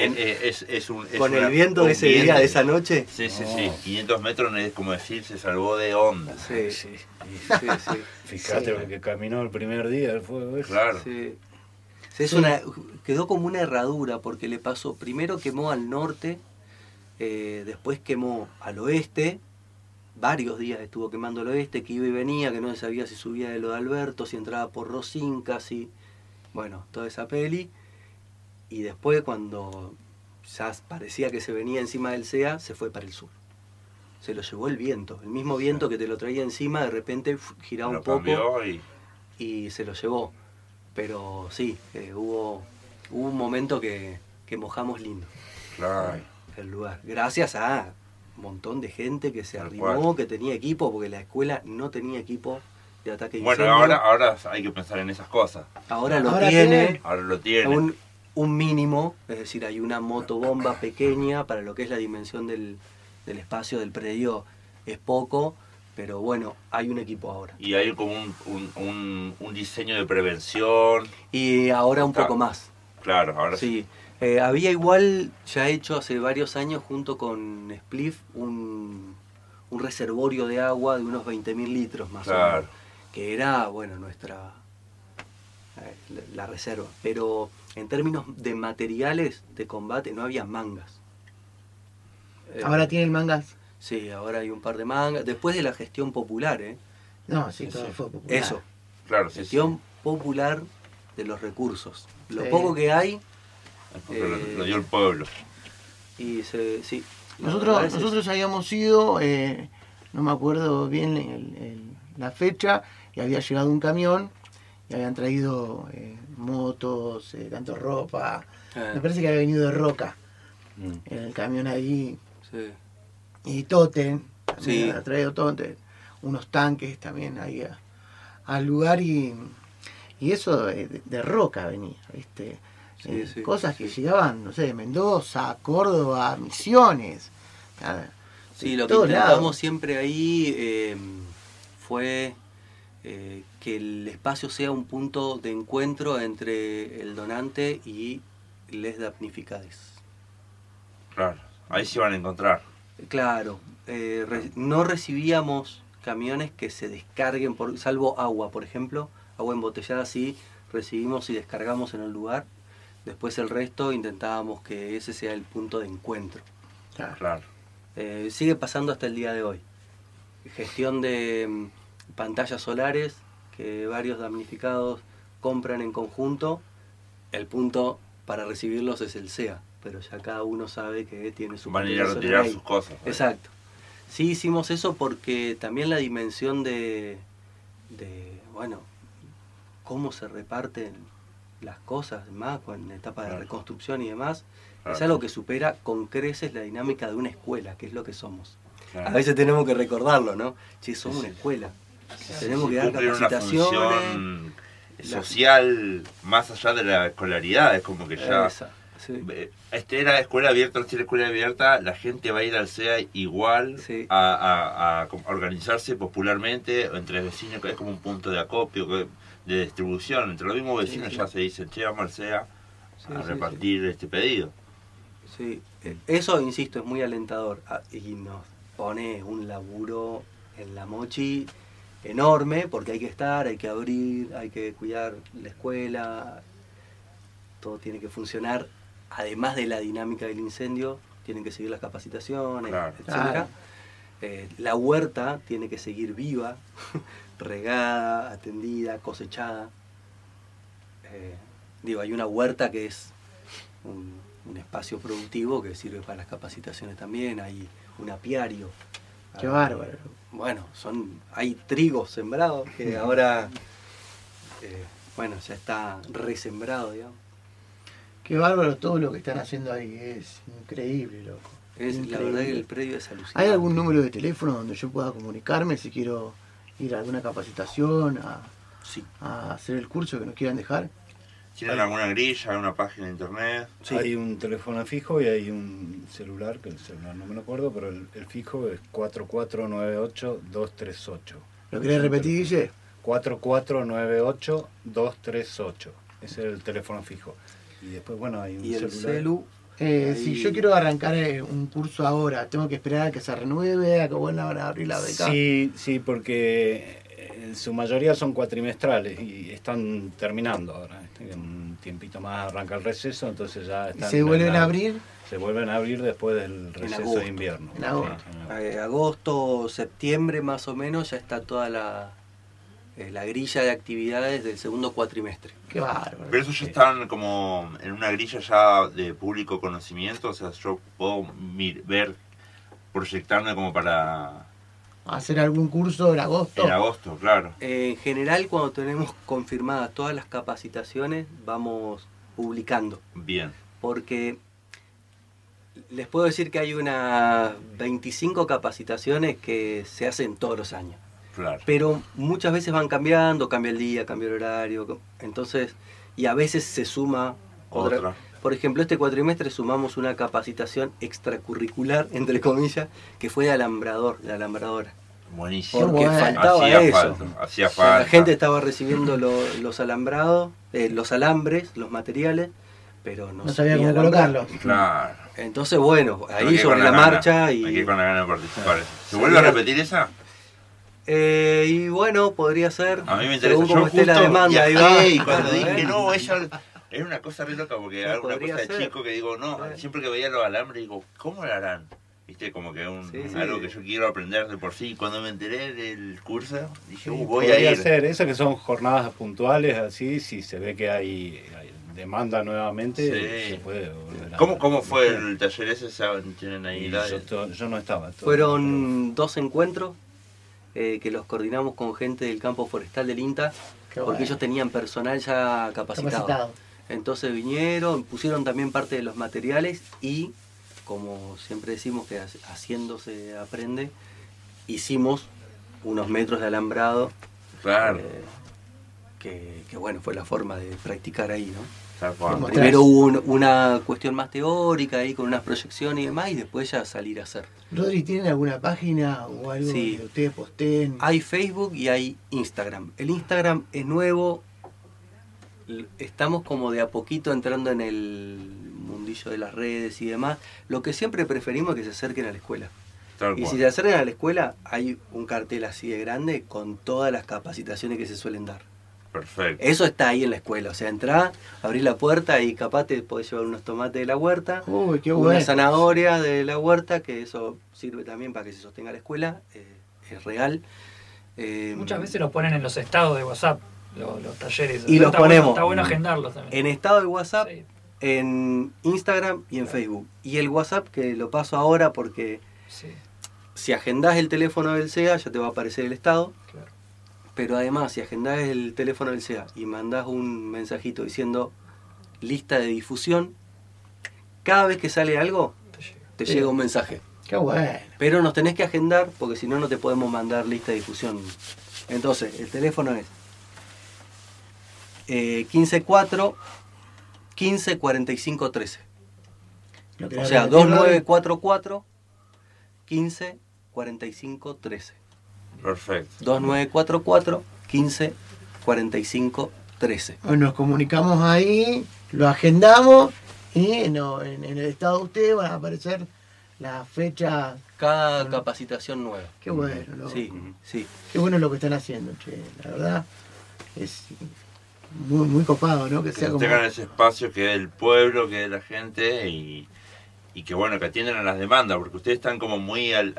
Con el viento de ese día, de esa noche. Sí. 500 metros es como decir, se salvó de onda. Sí. Fíjate lo que caminó el primer día el fuego. Claro. Sí. Quedó como una herradura, porque le pasó, primero quemó al norte, después quemó al oeste. Varios días estuvo quemando el oeste, que iba y venía, que no se sabía si subía de lo de Alberto, si entraba por Rosín casi. Bueno, toda esa peli. Y después, cuando ya parecía que se venía encima del CEA, se fue para el sur. Se lo llevó el viento. El mismo viento que te lo traía encima, de repente giraba un poco y se lo llevó. Pero sí, hubo un momento que mojamos lindo. Claro. El lugar. Gracias a montón de gente que se arrimó, que tenía equipo, porque la escuela no tenía equipo de ataque incendio. Bueno, ahora hay que pensar en esas cosas. Ahora lo tiene. Ahora lo tiene. Un mínimo, es decir, hay una motobomba pequeña para lo que es la dimensión del espacio del predio, es poco, Pero bueno, hay un equipo ahora. Y hay como un diseño de prevención. Y ahora un poco más. Claro, ahora sí. Había igual, ya hecho hace varios años, junto con Spliff, un reservorio de agua de unos 20.000 litros más o menos. Que era, bueno, la reserva. Pero en términos de materiales de combate no había mangas. ¿Ahora tienen mangas? Sí, ahora hay un par de mangas. Después de la gestión popular, No, sí, todo fue popular. Eso. Claro, gestión popular de los recursos. Lo poco que hay... lo dio el pueblo. Y sí. Nosotros habíamos ido, no me acuerdo bien la fecha, y había llegado un camión, y habían traído motos, tanto ropa. Me parece que había venido de Roca. En el camión ahí. Sí. Y Totem, sí. Ha traído Totem, unos tanques también ahí al lugar, y eso de Roca venía, ¿viste? Sí, cosas que llegaban, no sé, de Mendoza, Córdoba, Misiones. Sí, lo que intentamos siempre ahí fue que el espacio sea un punto de encuentro entre el donante y les damnificades. Claro, ahí se van a encontrar. Claro, no recibíamos camiones que se descarguen, salvo agua, por ejemplo, agua embotellada sí, recibimos y descargamos en el lugar. Después el resto intentábamos que ese sea el punto de encuentro. Claro. Sigue pasando hasta el día de hoy. Gestión de pantallas solares que varios damnificados compran en conjunto. El punto para recibirlos es el SEA, pero ya cada uno sabe que tiene su... Van a ir a retirar sus cosas. Exacto. Sí hicimos eso porque también la dimensión de bueno, cómo se reparten las cosas, más con etapa de reconstrucción y demás, es algo que supera con creces la dinámica de una escuela, que es lo que somos. A veces tenemos que recordarlo, ¿no? Che, somos una escuela. Tenemos que dar capacitaciones. Una función social más allá de la escolaridad, es como que ya... Era escuela abierta, era escuela abierta, la gente va a ir al SEA igual a organizarse popularmente entre vecinos, que es como un punto de acopio, de distribución. Entre los mismos vecinos ya se dicen, che, vamos al SEA a repartir este pedido. Sí, eso, insisto, es muy alentador y nos pone un laburo en la mochi enorme, porque hay que estar, hay que abrir, hay que cuidar la escuela, todo tiene que funcionar. Además de la dinámica del incendio, tienen que seguir las capacitaciones, etc. La huerta tiene que seguir viva, regada, atendida, cosechada. Hay una huerta que es un espacio productivo que sirve para las capacitaciones también, hay un apiario. ¡Qué bárbaro! Bueno, hay trigo sembrado que ahora ya está resembrado, digamos. Qué bárbaro todo lo que están haciendo ahí, es increíble, loco. La verdad que el predio es alucinante. ¿Hay algún número de teléfono donde yo pueda comunicarme si quiero ir a alguna capacitación, a hacer el curso que nos quieran dejar? ¿Tienen alguna grilla, alguna página de internet? Sí. Hay un teléfono fijo y hay un celular, que el celular no me lo acuerdo, pero el fijo es 4498-238. ¿Lo querés repetir, Guille? 4498-238. Ese es el teléfono fijo. Y después, hay un celular. Si yo quiero arrancar un curso ahora, ¿tengo que esperar a que se renueve, a que vuelvan a abrir la beca? Sí, porque en su mayoría son cuatrimestrales y están terminando ahora. En un tiempito más arranca el receso, entonces ya están... ¿Y se vuelven a abrir? Se vuelven a abrir después del receso de invierno. En agosto. Agosto, septiembre más o menos, ya está toda la grilla de actividades del segundo cuatrimestre. Qué bárbaro. Pero eso ya están como en una grilla ya de público conocimiento, o sea, yo puedo proyectarme como para... ¿Hacer algún curso en agosto? En agosto, claro. En general, cuando tenemos confirmadas todas las capacitaciones, vamos publicando. Bien. Porque les puedo decir que hay unas 25 capacitaciones que se hacen todos los años. Claro. Pero muchas veces van cambiando, cambia el día, cambia el horario, entonces, y a veces se suma otra. Por ejemplo, este cuatrimestre sumamos una capacitación extracurricular, entre comillas, que fue de alambradora. Buenísimo. Porque faltaba eso. Hacía falta. La gente estaba recibiendo los alambrados, los alambres, los materiales, pero no sabía cómo colocarlos. Claro. Entonces, bueno, ahí sobre la marcha y... Hay que ir con la gana de participar. ¿Se vuelve a repetir esa? Y bueno, podría ser. A mí me interesa. Según cómo esté la demanda, ahí va. Y cuando dije no, ella... Era una cosa re loca, porque era una cosa de chico que digo, no, siempre que veía los alambres digo, ¿cómo lo harán? ¿Viste? Como que algo que yo quiero aprender de por sí. Y cuando me enteré del curso, dije, voy a ir. Hacer eso, que son jornadas puntuales, así, si se ve que hay demanda nuevamente, se puede volver a... ¿Cómo fue el taller ese? ¿Tienen ahí yo no estaba. Fueron 2 encuentros que los coordinamos con gente del campo forestal del INTA, porque ellos tenían personal ya capacitado. Entonces vinieron, pusieron también parte de los materiales y, como siempre decimos que haciendo se aprende, hicimos unos metros de alambrado. Claro. Que bueno, fue la forma de practicar ahí, ¿no? Claro. Primero hubo una cuestión más teórica ahí con unas proyecciones y demás, y después ya salir a hacer. Rodri, ¿tienen alguna página o algo que ustedes posteen? Hay Facebook y hay Instagram. El Instagram es nuevo. Estamos como de a poquito entrando en el mundillo de las redes y demás. Lo que siempre preferimos es que se acerquen a la escuela. Y si se acercan a la escuela, hay un cartel así de grande con todas las capacitaciones que se suelen dar. Perfecto. Eso está ahí en la escuela. O sea, entrá, abrís la puerta y capaz te podés llevar unos tomates de la huerta, una zanahoria de la huerta, que eso sirve también para que se sostenga la escuela. Es real. Muchas veces los ponen en los estados de WhatsApp. Los talleres. Y los ponemos está bueno agendarlos también. En estado de WhatsApp, en Instagram y en Facebook. Y el WhatsApp, que lo paso ahora porque si agendás el teléfono del SEA ya te va a aparecer el estado. Claro. Pero además, si agendás el teléfono del SEA y mandás un mensajito diciendo lista de difusión, cada vez que sale algo, te llega un mensaje. Qué bueno. Pero nos tenés que agendar porque si no, no te podemos mandar lista de difusión. Entonces, el teléfono es 154 15 45 13. O sea, 2944 15 45 13. Perfecto. 2944 15 45 13. Nos comunicamos ahí, lo agendamos y en el estado de ustedes van a aparecer las fechas. Cada capacitación nueva. Qué bueno, loco. Sí. Qué bueno lo que están haciendo, che. La verdad es muy, muy copado, ¿no? Que sea como... tengan ese espacio que es el pueblo, que es la gente y que bueno, que atiendan a las demandas, porque ustedes están como muy a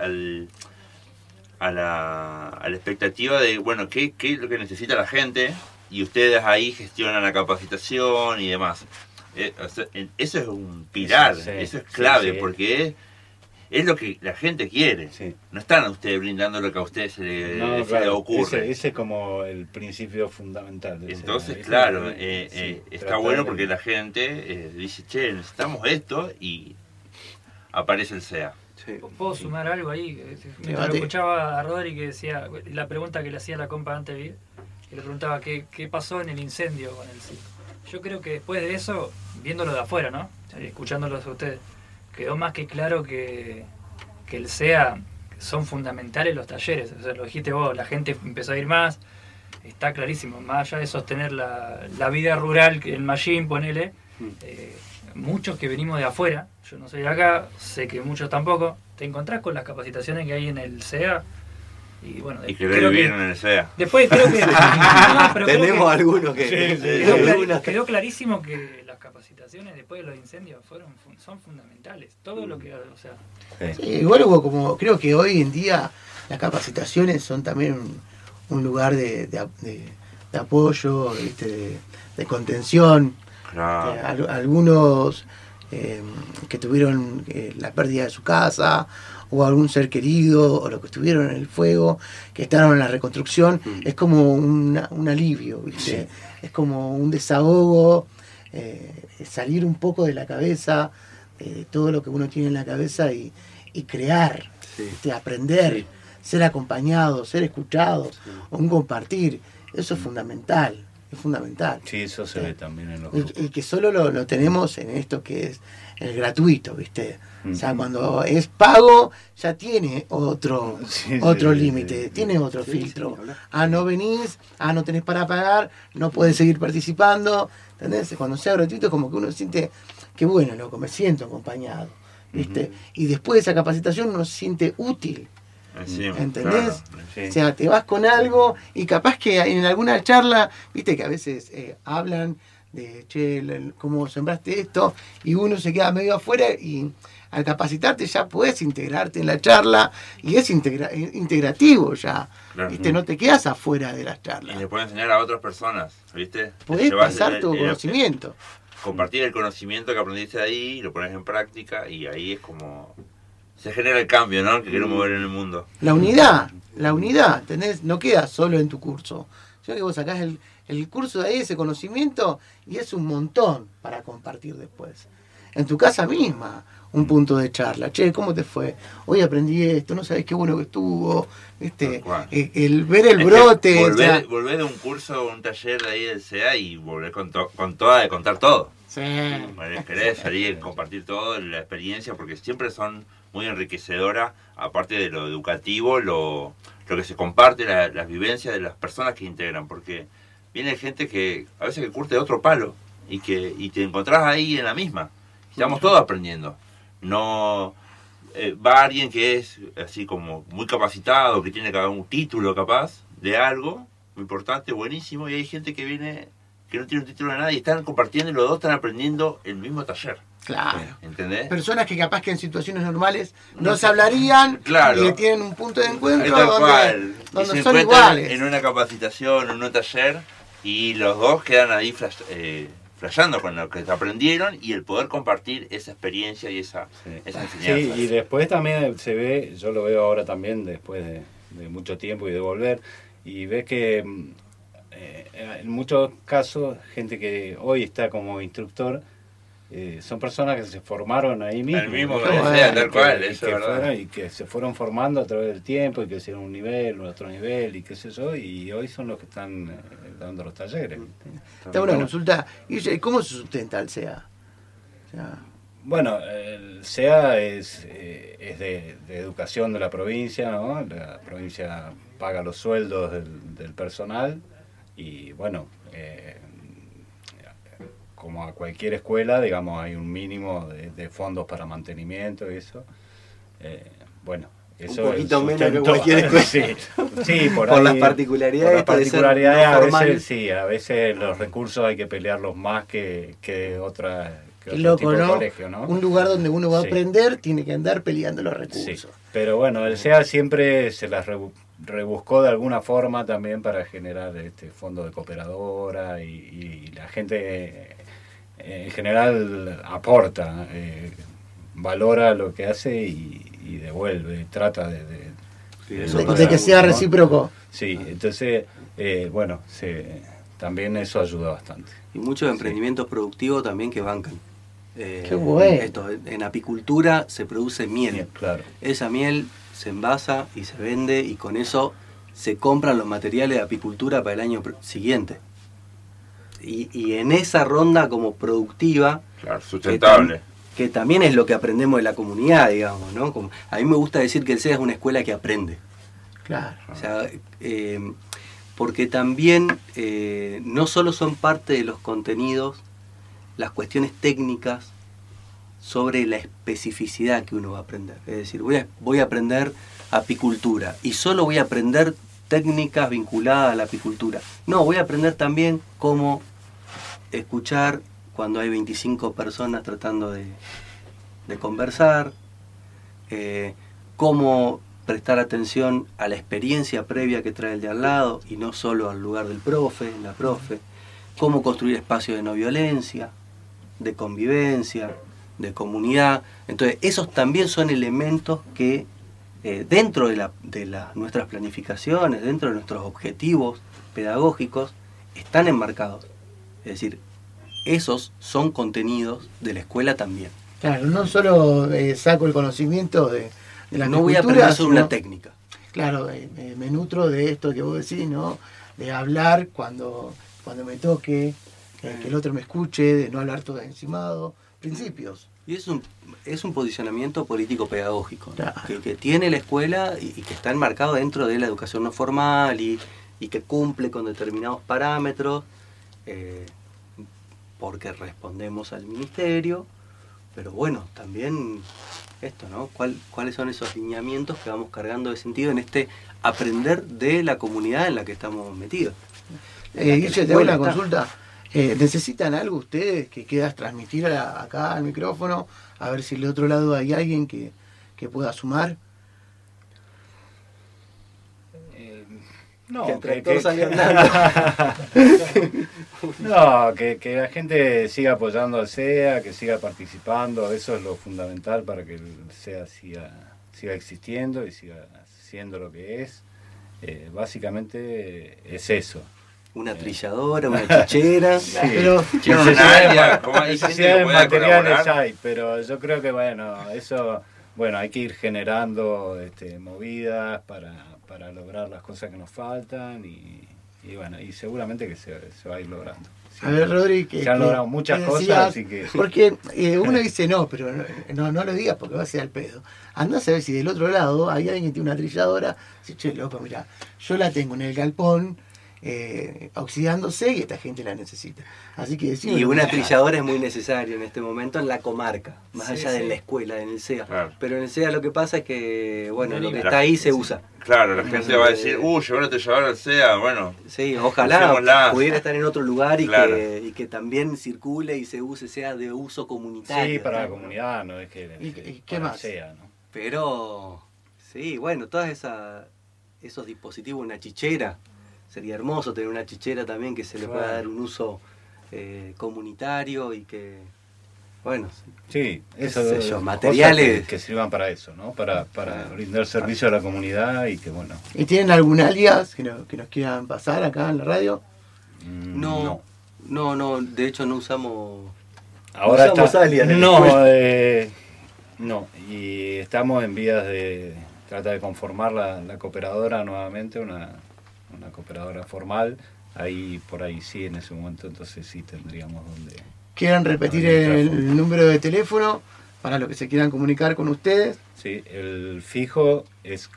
la expectativa de, bueno, ¿qué es lo que necesita la gente? Y ustedes ahí gestionan la capacitación y demás. Eso es un pilar, eso es clave, porque es lo que la gente quiere. Sí. No están a ustedes brindando lo que a ustedes se le ocurre. Ese es como el principio fundamental. Entonces, claro, está bueno porque la gente dice, che, necesitamos esto y aparece el SEA. Sí. ¿Puedo sumar algo ahí? Mientras lo escuchaba a Rodri que decía, la pregunta que le hacía la compa antes, que le preguntaba qué pasó en el incendio con el circo. Yo creo que después de eso, viéndolo de afuera, ¿no? Escuchándolos a ustedes, quedó más que claro que el SEA son fundamentales los talleres. O sea, lo dijiste vos, la gente empezó a ir más, está clarísimo, más allá de sostener la vida rural, el Mallín, ponele, muchos que venimos de afuera, yo no soy de acá, sé que muchos tampoco, te encontrás con las capacitaciones que hay en el SEA y bueno, y que vivieron en el SEA. Después creo que tenemos algunos que quedó clarísimo que las capacitaciones después de los incendios son fundamentales, todo lo que, o sea, sí, igual como creo que hoy en día las capacitaciones son también un lugar de apoyo, ¿viste? De contención. Claro. Algunos que tuvieron la pérdida de su casa o algún ser querido o los que estuvieron en el fuego, que estaban en la reconstrucción, es como un alivio, ¿viste? Sí. Es como un desahogo, salir un poco de la cabeza, de todo lo que uno tiene en la cabeza y crear, ¿viste? Aprender, ser acompañado, ser escuchado, un compartir, eso es fundamental. es fundamental. Sí, eso se ve también en los y que solo lo tenemos en esto que es el gratuito, ¿viste? O sea, cuando es pago ya tiene otro límite, tiene otro filtro. No venís, no tenés para pagar, no podés seguir participando, ¿entendés? Cuando sea gratuito es como que uno siente que bueno, loco, me siento acompañado, ¿viste? Y después de esa capacitación uno se siente útil. ¿Entendés? Claro, sí. O sea, te vas con algo y capaz que en alguna charla, viste que a veces hablan de, che, cómo sembraste esto, y uno se queda medio afuera, y al capacitarte ya puedes integrarte en la charla y es integrativo ya, Claro. ¿viste? No te quedas afuera de las charlas. Y le puedes enseñar a otras personas, ¿viste? Podés Llevas pasar tu conocimiento. Compartir el conocimiento que aprendiste ahí, lo pones en práctica y ahí es como... Se genera el cambio, ¿no? Que queremos ver en el mundo. La unidad, ¿entendés? No queda solo en tu curso. Sino que vos sacás el curso de ahí, ese conocimiento, y es un montón para compartir después. En tu casa misma, un punto de charla. Che, ¿cómo te fue? Hoy aprendí esto, no sabés qué bueno que estuvo. ¿Viste? El ver el brote. Volver de un curso o un taller de ahí del CEA y volver con toda de contar todo. Sí. Querés salir, compartir todo, la experiencia, porque siempre son muy enriquecedoras, aparte de lo educativo, lo que se comparte, las vivencias de las personas que integran, porque viene gente que a veces que curte de otro palo y te encontrás ahí en la misma. Estamos todos aprendiendo. No va alguien que es así como muy capacitado, que tiene un título capaz de algo muy importante, buenísimo, y hay gente que viene que no tiene un título de nada y están compartiendo y los dos están aprendiendo el mismo taller. Claro. ¿Entendés? Personas que capaz que en situaciones normales no se hablarían, claro, y que tienen un punto de encuentro donde se son encuentran iguales. En una capacitación, en un taller, y los dos quedan ahí flasheando con lo que aprendieron y el poder compartir esa experiencia y esa enseñanza. Sí, y después también se ve, yo lo veo ahora también después de mucho tiempo y de volver, y ves que en muchos casos gente que hoy está como instructor son personas que se formaron ahí mismo. El mismo, tal cual, eso es verdad. Y que se fueron formando a través del tiempo y que hicieron un nivel, otro nivel y qué sé yo, y hoy son los que están dando los talleres. Tengo una consulta. ¿Y cómo se sustenta el CEA? Bueno, el CEA es de educación de la provincia, ¿no? La provincia paga los sueldos del personal y bueno, como a cualquier escuela, digamos, hay un mínimo de fondos para mantenimiento y eso. Bueno, eso un poquito menos que cualquier escuela. Sí, por las particularidades. Por las particularidades, a veces los recursos hay que pelearlos más que otras. Loco, tipo de colegio, ¿no? Un lugar donde uno va a aprender tiene que andar peleando los recursos. Sí. Pero bueno, el CEA siempre se las rebuscó de alguna forma también para generar este fondo de cooperadora y la gente en general aporta, valora lo que hace y devuelve, trata de que sea recíproco. Sí, entonces, bueno, también eso ayuda bastante. Y muchos emprendimientos productivos también que bancan. Qué bueno. En apicultura se produce miel. Claro. Esa miel se envasa y se vende y con eso se compran los materiales de apicultura para el año siguiente. Y en esa ronda como productiva, claro, sustentable, que también es lo que aprendemos de la comunidad, digamos, ¿no? A mí me gusta decir que el CEA es una escuela que aprende. Claro. O sea, porque también no solo son parte de los contenidos las cuestiones técnicas sobre la especificidad que uno va a aprender. Es decir, voy a aprender apicultura y solo voy a aprender técnicas vinculadas a la apicultura. No, voy a aprender también cómo escuchar cuando hay 25 personas tratando de conversar, cómo prestar atención a la experiencia previa que trae el de al lado y no solo al lugar del profe, la profe, cómo construir espacios de no violencia, de convivencia, de comunidad. Entonces, esos también son elementos que dentro de nuestras planificaciones, dentro de nuestros objetivos pedagógicos, están enmarcados. Es decir, esos son contenidos de la escuela también. Claro, no solo saco el conocimiento de la no voy a aprender solo una técnica. Claro, me nutro de esto que vos decís, ¿no? De hablar cuando cuando me toque, que el otro me escuche, de no hablar todo encimado, principios. Y es un posicionamiento político pedagógico, ¿no? Claro. que tiene la escuela y que está enmarcado dentro de la educación no formal y que cumple con determinados parámetros, porque respondemos al ministerio, pero bueno, también esto, ¿no? ¿Cuáles son esos lineamientos que vamos cargando de sentido en este aprender de la comunidad en la que estamos metidos? Guille, te hago una consulta. ¿Necesitan algo ustedes que quieras transmitir acá al micrófono? A ver si del otro lado hay alguien que pueda sumar. No, que entre que todos salgan dando. No, que la gente siga apoyando al SEA, que siga participando, eso es lo fundamental para que el SEA siga existiendo y siga siendo lo que es. Básicamente es eso. Una trilladora, una chichera. Sí, pero Tiene un área, ¿cómo hay gente que necesidades pueda materiales colaborar? hay, pero yo creo que eso hay que ir generando movidas para lograr las cosas que nos faltan y seguramente que se va a ir logrando. Sí, a ver, Rodri, se han logrado muchas cosas, así que... Porque uno dice no, pero no lo digas porque va a ser al pedo. Andá a saber si del otro lado hay alguien que tiene una trilladora. Dice, che, loco, mirá, yo la tengo en el galpón, oxidándose y esta gente la necesita. Así que y una trilladora es muy necesaria en este momento en la comarca, más Sí, allá de sí. la escuela, en el SEA. Claro. Pero en el SEA lo que pasa es que, bueno, No lo que libera. está ahí se usa. Claro, la gente va a decir, llegó una trilladora al SEA, bueno. Sí, ojalá usémosla. pudiera estar en otro lugar y, Claro. y que también circule y se use, sea de uso comunitario. Sí, para la ¿no? comunidad, no es que... ¿Y qué para más? el SEA, ¿no? Pero, sí, bueno, esos dispositivos, una chichera. Sería hermoso tener una chichera también que se le pueda Claro. dar un uso comunitario y que, bueno, Sí, qué eso, sé yo, cosas materiales. que sirvan para eso, ¿no? Para brindar servicio a la comunidad y que, bueno... ¿Y tienen algún alias que nos quieran pasar acá en la radio? No, de hecho no usamos... Ahora usamos está... alias en la No, escuela. no, y estamos en vías de tratar de conformar la cooperadora nuevamente, una cooperadora formal. Por ahí sí, en ese momento, entonces sí tendríamos donde... ¿Quieren repetir el número de teléfono para los que se quieran comunicar con ustedes? Sí, el fijo es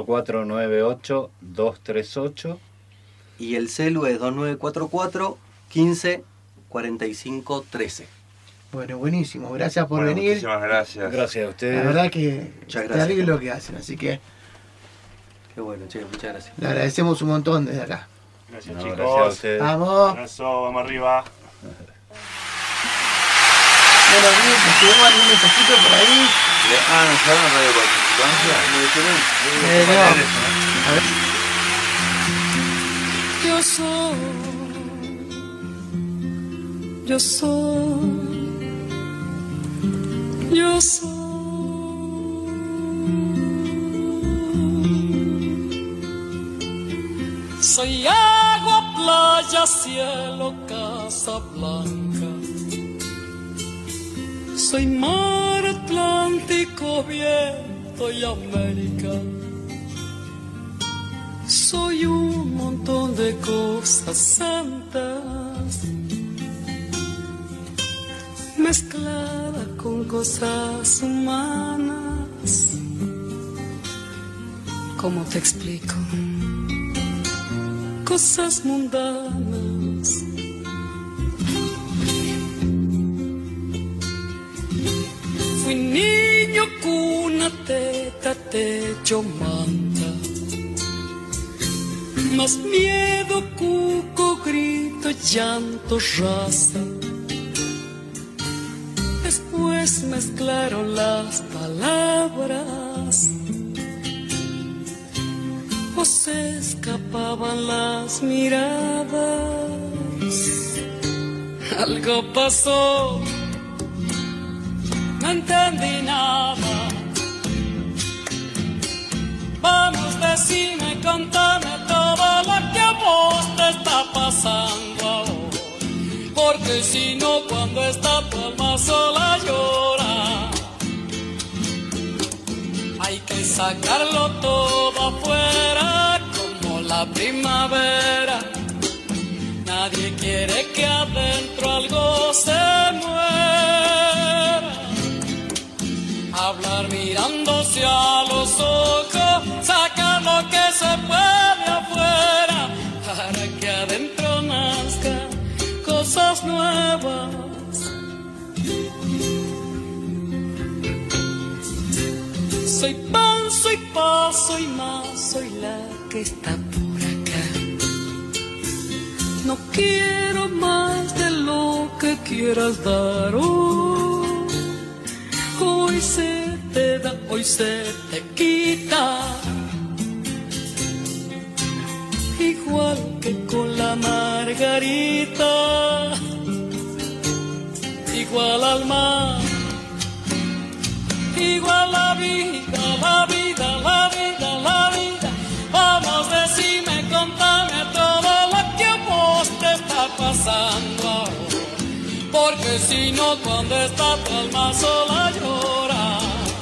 4498-238. Y el celu es 2944 15 45 13. Bueno, buenísimo. Gracias por Bueno, venir. muchísimas gracias. Gracias a ustedes. La verdad que Muchas es gracias. terrible lo que hacen, así que Qué bueno, che, muchas gracias. le agradecemos un montón desde acá. Gracias, No, chicos. gracias a ustedes. Vamos. Abrazo, vamos arriba. Bueno, bien, nos quedó algún mensajito por ahí. ¿Nos llaman radio participancia? No. A ver. Yo soy. Soy agua, playa, cielo, casa blanca. Soy mar, Atlántico, viento y América. Soy un montón de cosas santas mezclada con cosas humanas. ¿Cómo te explico? Cosas mundanas. Fui niño, cuna, teta, techo, manta. Más miedo, cuco, grito, llanto, raza. Después mezclaron las palabras o se escapaban las miradas. Algo pasó, no entendí nada. Vamos, decime, contame todo lo que a vos te está pasando ahora. Porque si no, cuando está tu alma sola llora. Hay que sacarlo todo afuera como la primavera. Nadie quiere que adentro algo se muera. Hablar mirándose a los ojos, sacar lo que se puede afuera, para que adentro nazcan cosas nuevas. Soy pan, soy paz, soy más, soy la que está por acá. No quiero más de lo que quieras dar hoy. Hoy se te da, hoy se te quita. Igual que con la margarita, igual al mar, igual la vida, la vida, la vida, la vida. Vamos, decime, contame todo lo que a vos te está pasando ahora. Porque si no, cuando está tu alma sola llora.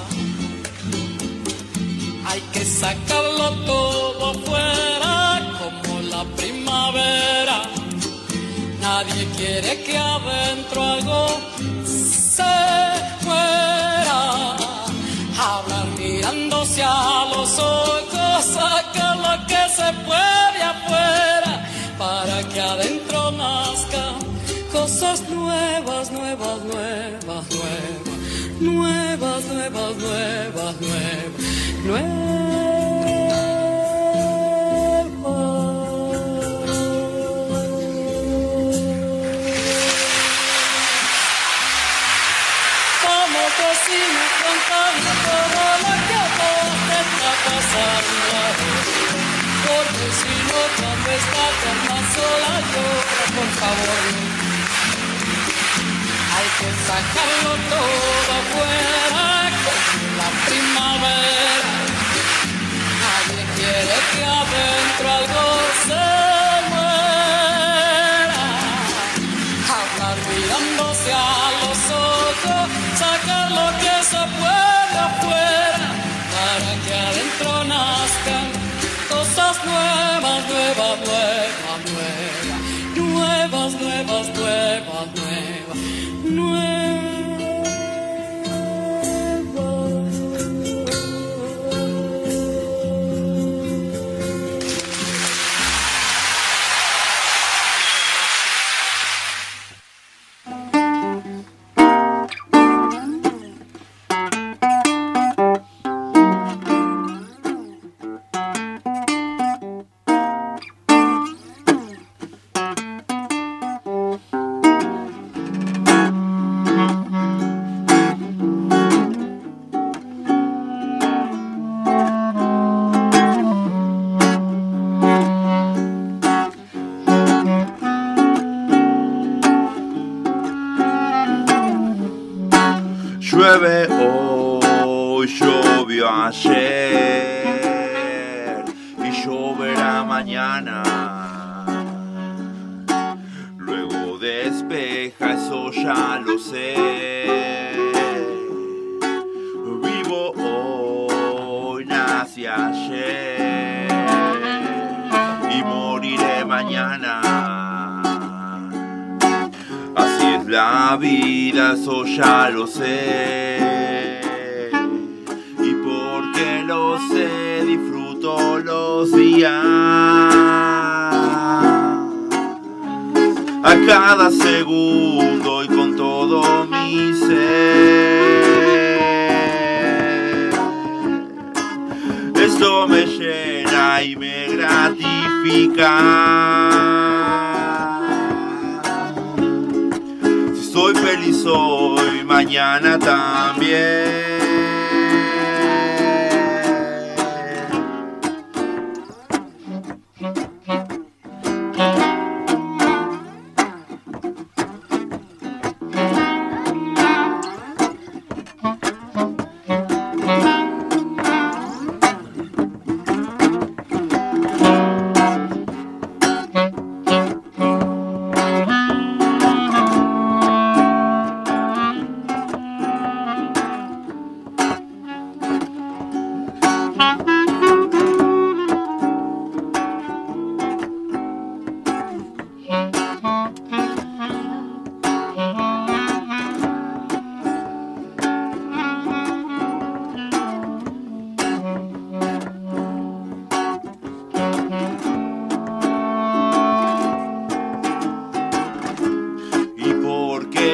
Hay que sacarlo todo afuera como la primavera. Nadie quiere que adentro algo se muera. Hablar mirándose a los ojos, sacar lo que se puede afuera, para que adentro nazcan cosas nuevas, nuevas, nuevas, nuevas, nuevas, nuevas, nuevas, nuevas, nuevas. Vamos, decime, contame todo lo que a vos te está pasando. Porque si no, cuando está tu alma sola llora, por favor. Hay que sacarlo todo afuera como la primavera. Nadie quiere que adentro algo se muera. Hablar mirándose a los ojos, sacar lo que se puede afuera, para que adentro nazcan cosas nuevas, nuevas, nuevas, nuevas, nuevas, nuevas, nuevas, nuevas, nuevas. Llueve hoy, llovió ayer y lloverá mañana. Luego despeja, eso ya lo sé. Vivo hoy, nací ayer y moriré mañana. Así es la vida, eso ya lo sé. Y porque lo sé, disfruto los días. A cada segundo y con todo mi ser. Esto me llena y me gratifica. Soy feliz hoy, mañana también.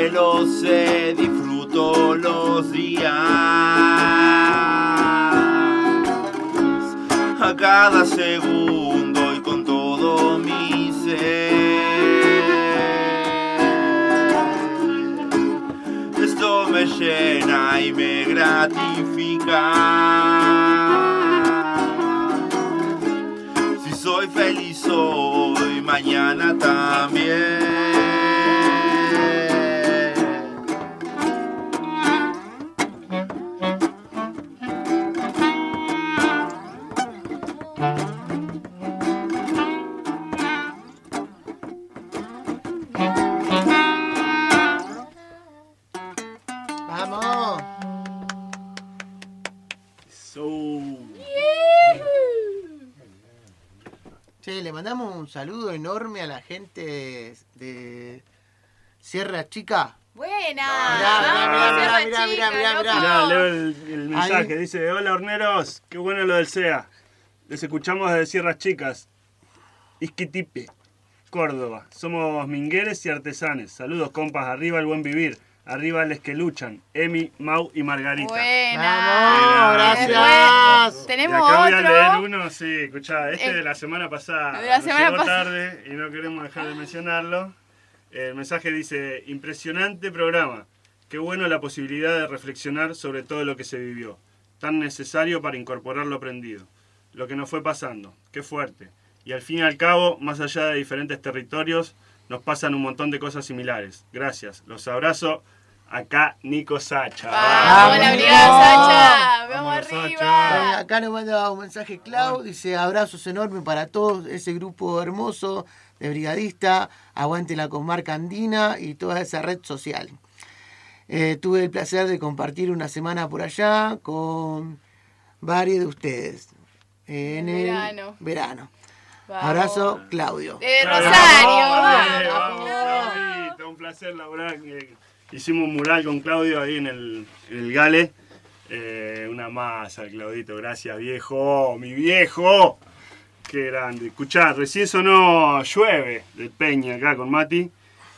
que lo sé, disfruto los días. A cada segundo y con todo mi ser. Esto me llena y me gratifica. Si soy feliz hoy, mañana también. ¡Vamos! Che, le mandamos un saludo enorme a la gente de Sierra Chica. Buena. Mirá. Leo el mensaje. Ahí. Dice, hola horneros, qué bueno lo del SEA. Les escuchamos desde Sierras Chicas, Isquitipe, Córdoba. Somos mingueres y artesanes. Saludos, compas. Arriba el buen vivir. Arriba les que luchan. Emi, Mau y Margarita. Buena. Gracias. Tenemos y acá voy a otro. leer uno, sí, escuchá, de la semana pasada. De la Nos semana llegó pasada. tarde y no queremos dejar de mencionarlo. El mensaje dice, impresionante programa. Qué bueno la posibilidad de reflexionar sobre todo lo que se vivió. Tan necesario para incorporar lo aprendido. Lo que nos fue pasando. Qué fuerte. Y al fin y al cabo, más allá de diferentes territorios, nos pasan un montón de cosas similares. Gracias. Los abrazo. Acá Nico Sacha. Vamos, la brigada Sacha. Vamos arriba. Acá nos manda un mensaje Clau, dice abrazos enormes para todos, ese grupo hermoso de brigadista, aguante la comarca andina y toda esa red social. Tuve el placer de compartir una semana por allá con varios de ustedes en el verano. Vamos. Abrazo, Claudio. De Rosario. Vamos, Claudito, un placer laburar. Hicimos un mural con Claudio ahí en el Gale. Una masa, Claudito. Gracias, viejo. Mi viejo. Qué grande. Escuchá, recién sonó Llueve de Peña acá con Mati.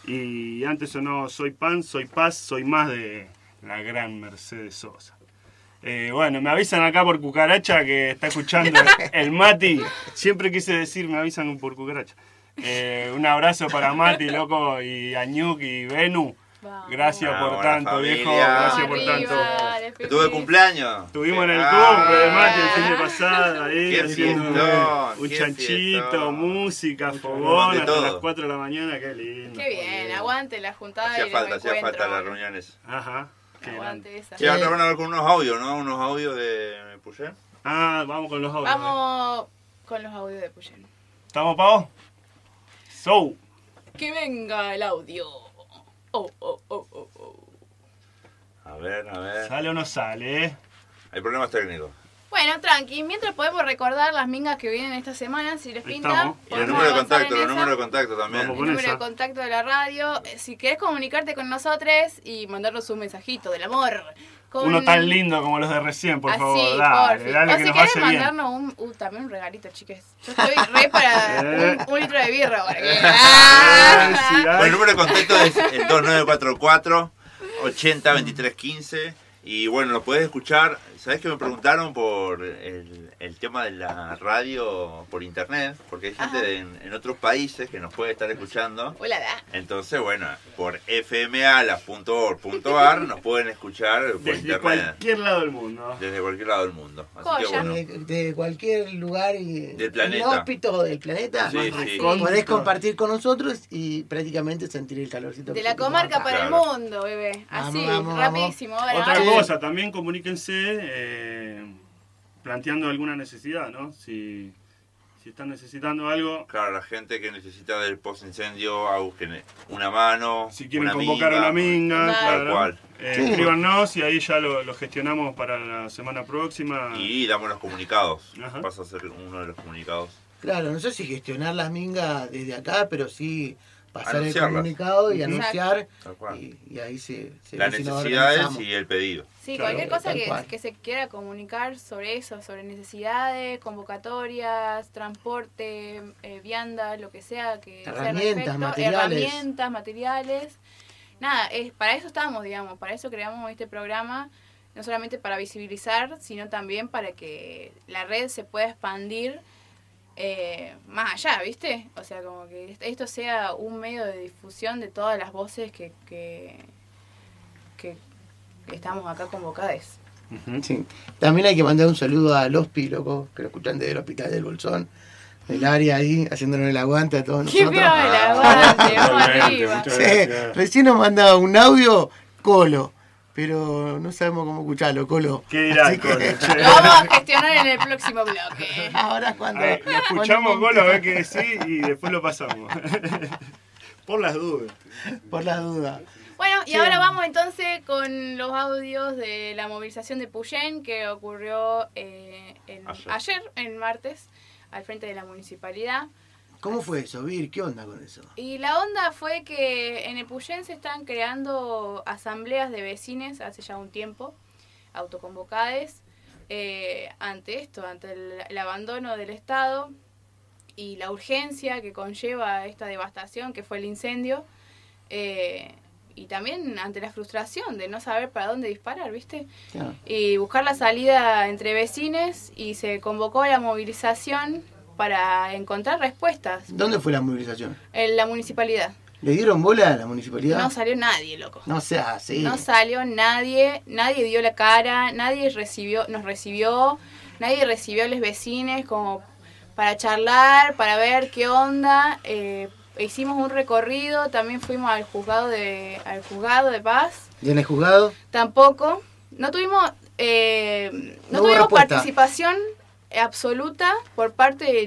Y antes sonó Soy Pan, Soy Paz, Soy Más de la gran Mercedes Sosa. Bueno, me avisan acá por cucaracha que está escuchando el Mati. Siempre quise decir, me avisan por cucaracha. Un abrazo para Mati, loco, y Añuk y Benu. Gracias por tanto, viejo. Gracias por tanto. Tuve cumpleaños. Estuvimos en el cumple de Mati el fin de pasado, ahí Qué haciendo fiestón, un qué chanchito, fiestón. música, fogón, de hasta todo. las 4 de la mañana, qué lindo. Qué bien, aguante la juntada y Hacía los falta encuentros. las reuniones. Ajá. Qué Aguante esa. Sí, ahora van a ver con unos audios, ¿no? Unos audios de Puyén. Ah, vamos con los audios. Vamos con los audios de Puyén. ¿Estamos, Pau? So. Que venga el audio. Oh. A ver. ¿Sale o no sale? Hay problemas técnicos. Bueno, tranqui, mientras podemos recordar las mingas que vienen esta semana, si les pinta. Estamos. Y los números de contacto, también. Vamos El con número esa. de contacto de la radio. Si querés comunicarte con nosotros y mandarnos un mensajito del amor. Con... Uno tan lindo como los de recién, por favor. Así, Dale, porfi. dale O que si nos querés hace bien. mandarnos también un regalito, chiques. Yo estoy re para un litro de birra. Para que... Bueno, el número de contacto es el 2944 80 23 15. Y bueno, lo puedes escuchar. ¿Sabés que me preguntaron por el tema de la radio por internet? Porque hay gente en otros países que nos puede estar escuchando. Hola. Entonces, bueno, por fmalas.org.ar nos pueden escuchar por Desde internet. cualquier lado del mundo. Desde cualquier lado del mundo. Así que bueno. De cualquier lugar Del planeta. inhóspito del planeta, Sí, sí. podés compartir con nosotros y prácticamente sentir el calorcito. De que la sentimos comarca acá. para el mundo, bebé. Así, Vamos. rapidísimo. Ahora, Otra ahora. cosa, también comuníquense planteando alguna necesidad, ¿no? Si están necesitando algo. Claro, la gente que necesita del post-incendio, busquen una mano. Si quieren una convocar a una minga, Tal claro. cual. Escríbanos y ahí ya lo gestionamos para la semana próxima. Y damos los comunicados. Ajá. Vas a ser uno de los comunicados. Claro, no sé si gestionar las mingas desde acá, pero sí pasar el Anunciarlas. comunicado y Exacto. anunciar. Tal cual. Y ahí se Las ve si nos necesidades organizamos. y el pedido. Sí, Claro, cualquier cosa tal cual. que se quiera comunicar sobre eso, sobre necesidades, convocatorias, transporte, viandas, lo que sea que sea Herramientas, respecto, materiales. herramientas, materiales. nada, para eso estamos, digamos, para eso creamos este programa, no solamente para visibilizar, sino también para que la red se pueda expandir más allá, ¿viste? O sea, como que esto sea un medio de difusión de todas las voces que estamos acá convocadas. Sí. También hay que mandar un saludo a los pílocos que lo escuchan desde el Hospital del Bolsón, del área ahí, haciéndonos el aguante a todos nosotros. ¡Qué feo el aguante! ¡Vamos arriba! Sí, recién nos manda un audio Colo, pero no sabemos cómo escucharlo, Colo. ¿Qué dirá Así Colo? que- Lo vamos a gestionar en el próximo bloque. Ahora cuando... Lo escuchamos Colo a ver qué decís y después lo pasamos. Por las dudas. Por las dudas. Bueno, y Sí. ahora vamos entonces con los audios de la movilización de Puyén que ocurrió ayer, el martes, al frente de la municipalidad. ¿Cómo fue eso, Vir? ¿Qué onda con eso? Y la onda fue que en Epuyén se están creando asambleas de vecinos hace ya un tiempo, autoconvocadas, ante esto, ante el abandono del Estado y la urgencia que conlleva esta devastación que fue el incendio, y también ante la frustración de no saber para dónde disparar, ¿viste? Claro. Y buscar la salida entre vecinos, y se convocó a la movilización para encontrar respuestas. ¿Dónde fue la movilización? En la municipalidad. ¿Le dieron bola a la municipalidad? No salió nadie, loco. No sea así. No salió nadie, nadie dio la cara, nadie nos recibió, nadie recibió a los vecinos como para charlar, para ver qué onda. Hicimos un recorrido, también fuimos al juzgado de paz. ¿Y en el juzgado? Tampoco. No tuvimos, No hubo tuvimos respuesta. participación absoluta por parte de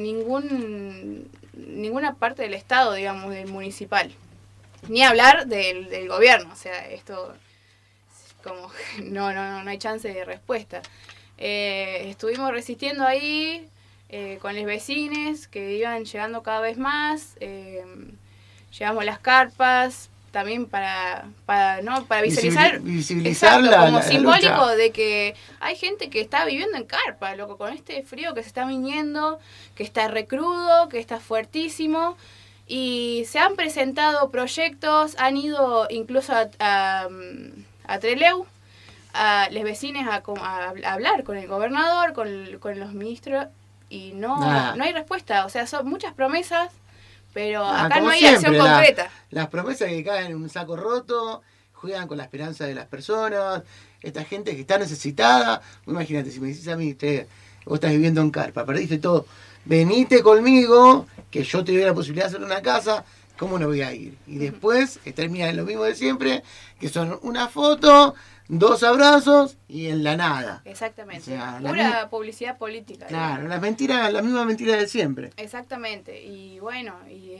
ninguna parte del Estado, digamos, del municipal. Ni hablar del gobierno, o sea, esto como no hay chance de respuesta. Estuvimos resistiendo ahí con los vecinos que iban llegando cada vez más. Llevamos las carpas también para visualizar, Visibilizar exacto, la como simbólico lucha. de que hay gente que está viviendo en carpa, loco, con este frío que se está viniendo, que está recrudo, que está fuertísimo. Y se han presentado proyectos, han ido incluso a Trelew, a los vecinos a hablar con el gobernador, con los ministros, y no hay respuesta. O sea, son muchas promesas, pero acá como no hay siempre, acción concreta. Las promesas que caen en un saco roto, juegan con la esperanza de las personas, esta gente que está necesitada. Imagínate, si me dices a mí, che, vos estás viviendo en carpa, perdiste todo, venite conmigo, que yo te doy la posibilidad de hacer una casa, ¿cómo no voy a ir? Y después termina en lo mismo de siempre, que son una foto, 2 abrazos y en la nada. Exactamente. O sea, pura publicidad política. Claro, las mentiras, la misma mentira de siempre. Exactamente. Y bueno, y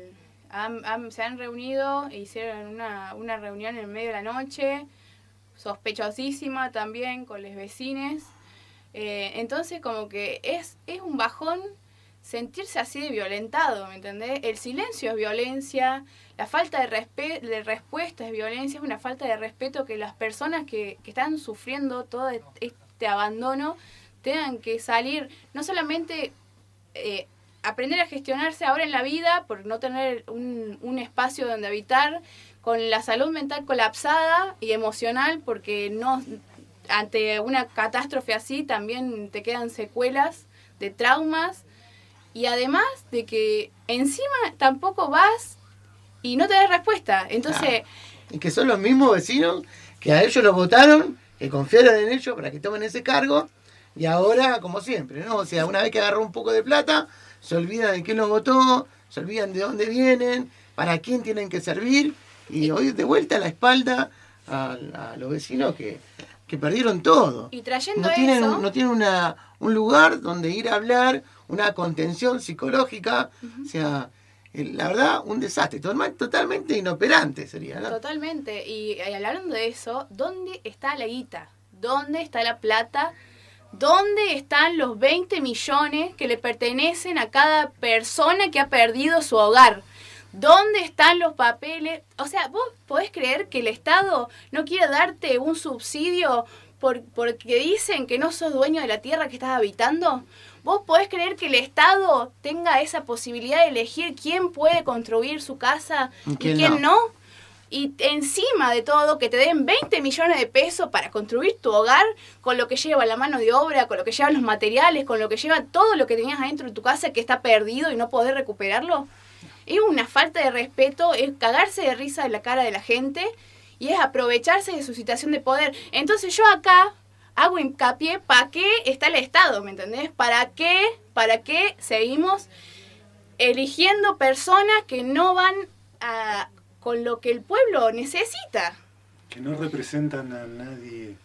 se han reunido, hicieron una reunión en medio de la noche, sospechosísima también, con los vecinos. Entonces como que es un bajón sentirse así de violentado, ¿me entendés? El silencio es violencia, la falta de respuesta es violencia, es una falta de respeto que las personas que están sufriendo todo este abandono tengan que salir, no solamente aprender a gestionarse ahora en la vida por no tener un espacio donde habitar, con la salud mental colapsada y emocional, porque no ante una catástrofe así también te quedan secuelas de traumas, y además de que encima tampoco vas y no te das respuesta. Entonces, Y que son los mismos vecinos que a ellos los votaron, que confiaron en ellos para que tomen ese cargo, y ahora, como siempre, ¿no? O sea, una vez que agarró un poco de plata, se olvidan de quién los votó, se olvidan de dónde vienen, para quién tienen que servir, y hoy de vuelta a la espalda a los vecinos que perdieron todo. y trayendo No tienen, eso, no tienen un lugar donde ir a hablar, una contención psicológica, o sea, la verdad, un desastre, totalmente inoperante sería, ¿no? totalmente. Y hablando de eso, ¿dónde está la guita? ¿Dónde está la plata? ¿Dónde están los 20 millones que le pertenecen a cada persona que ha perdido su hogar? ¿Dónde están los papeles? O sea, ¿vos podés creer que el Estado no quiere darte un subsidio porque dicen que no sos dueño de la tierra que estás habitando? ¿Vos podés creer que el Estado tenga esa posibilidad de elegir quién puede construir su casa y quién no? y encima de todo que te den 20 millones de pesos para construir tu hogar con lo que lleva la mano de obra, con lo que llevan los materiales, con lo que lleva todo lo que tenías adentro de tu casa que está perdido y no podés recuperarlo. Es una falta de respeto, es cagarse de risa de la cara de la gente y es aprovecharse de su situación de poder. Entonces yo acá hago hincapié, ¿para qué está el Estado? ¿Me entendés? ¿Para qué seguimos eligiendo personas que no van con lo que el pueblo necesita? Que no representan a nadie,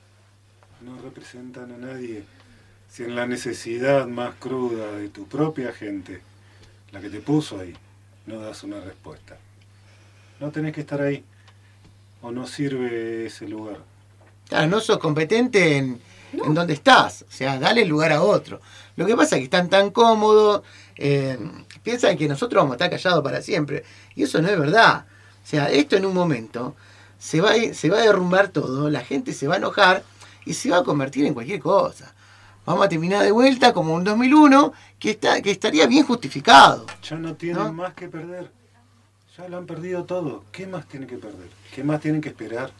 si en la necesidad más cruda de tu propia gente, la que te puso ahí, no das una respuesta. No tenés que estar ahí, o no sirve ese lugar. Claro, no sos competente en donde estás, o sea, dale lugar a otro. Lo que pasa es que están tan cómodos, piensan que nosotros vamos a estar callados para siempre, y eso no es verdad. O sea, esto en un momento se va a derrumbar todo, la gente se va a enojar y se va a convertir en cualquier cosa. Vamos a terminar de vuelta como un 2001 que estaría bien justificado. Ya no tienen más que perder. Ya lo han perdido todo. ¿Qué más tienen que perder? ¿Qué más tienen que esperar?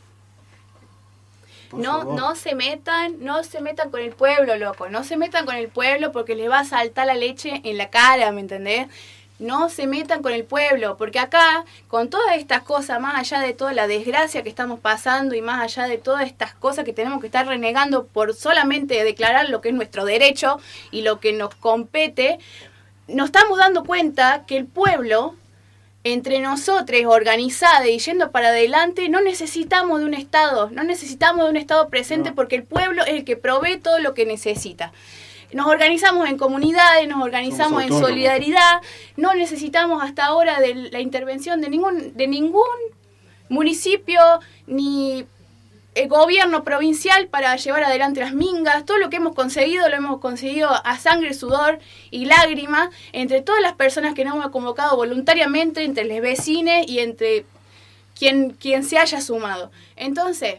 No se metan con el pueblo, loco. No se metan con el pueblo porque les va a saltar la leche en la cara, ¿me entendés? No se metan con el pueblo, porque acá, con todas estas cosas, más allá de toda la desgracia que estamos pasando y más allá de todas estas cosas que tenemos que estar renegando por solamente declarar lo que es nuestro derecho y lo que nos compete, nos estamos dando cuenta que el pueblo, entre nosotros, organizada y yendo para adelante, no necesitamos de un Estado, presente, porque el pueblo es el que provee todo lo que necesita. Nos organizamos en comunidades, nos organizamos en solidaridad, no necesitamos hasta ahora de la intervención de ningún municipio ni el gobierno provincial para llevar adelante las mingas. Todo lo que hemos conseguido, lo hemos conseguido a sangre, sudor y lágrimas, entre todas las personas que nos hemos convocado voluntariamente, entre los vecinos y entre quien se haya sumado. Entonces,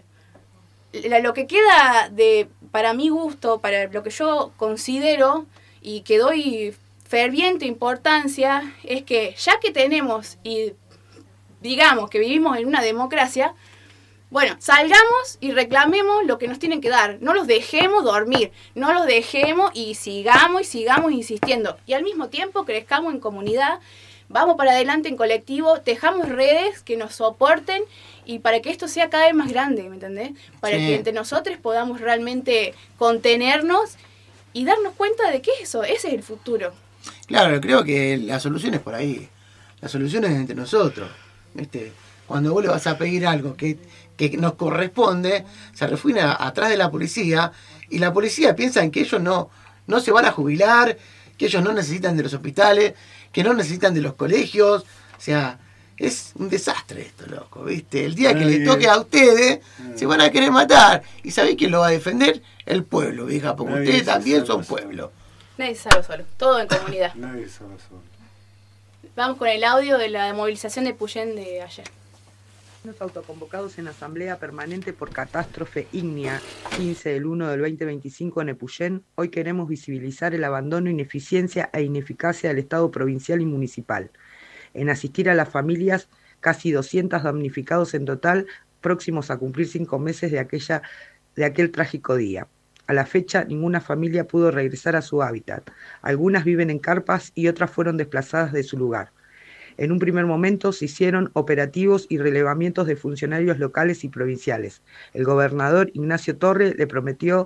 lo que queda para mi gusto, para lo que yo considero y que doy ferviente importancia, es que ya que tenemos y digamos que vivimos en una democracia, bueno, salgamos y reclamemos lo que nos tienen que dar. No los dejemos dormir, no los dejemos y sigamos insistiendo. Y al mismo tiempo crezcamos en comunidad, vamos para adelante en colectivo, tejamos redes que nos soporten y para que esto sea cada vez más grande, ¿me entendés? Para que entre nosotros podamos realmente contenernos y darnos cuenta de que eso, ese es el futuro. Claro, creo que la solución es por ahí. La solución es entre nosotros. Cuando vos le vas a pedir algo que nos corresponde, se refugia atrás de la policía y la policía piensa en que ellos no se van a jubilar, que ellos no necesitan de los hospitales, que no necesitan de los colegios. O sea, es un desastre esto, loco, ¿viste? El día que le toque a ustedes, se van a querer matar. ¿Y sabés quién lo va a defender? El pueblo, vieja, porque ustedes también son pueblo. Nadie se salva solo, todo en comunidad. Nadie se salva solo. Vamos con el audio de la movilización de Puyén de ayer. Los autoconvocados en Asamblea Permanente por Catástrofe Ígnea, 15 del 1 del 2025 en Epuyén, hoy queremos visibilizar el abandono, ineficiencia e ineficacia del Estado provincial y municipal, en asistir a las familias, casi 200 damnificados en total, próximos a cumplir 5 meses de aquel trágico día. A la fecha, ninguna familia pudo regresar a su hábitat. Algunas viven en carpas y otras fueron desplazadas de su lugar. En un primer momento se hicieron operativos y relevamientos de funcionarios locales y provinciales. El gobernador Ignacio Torres le prometió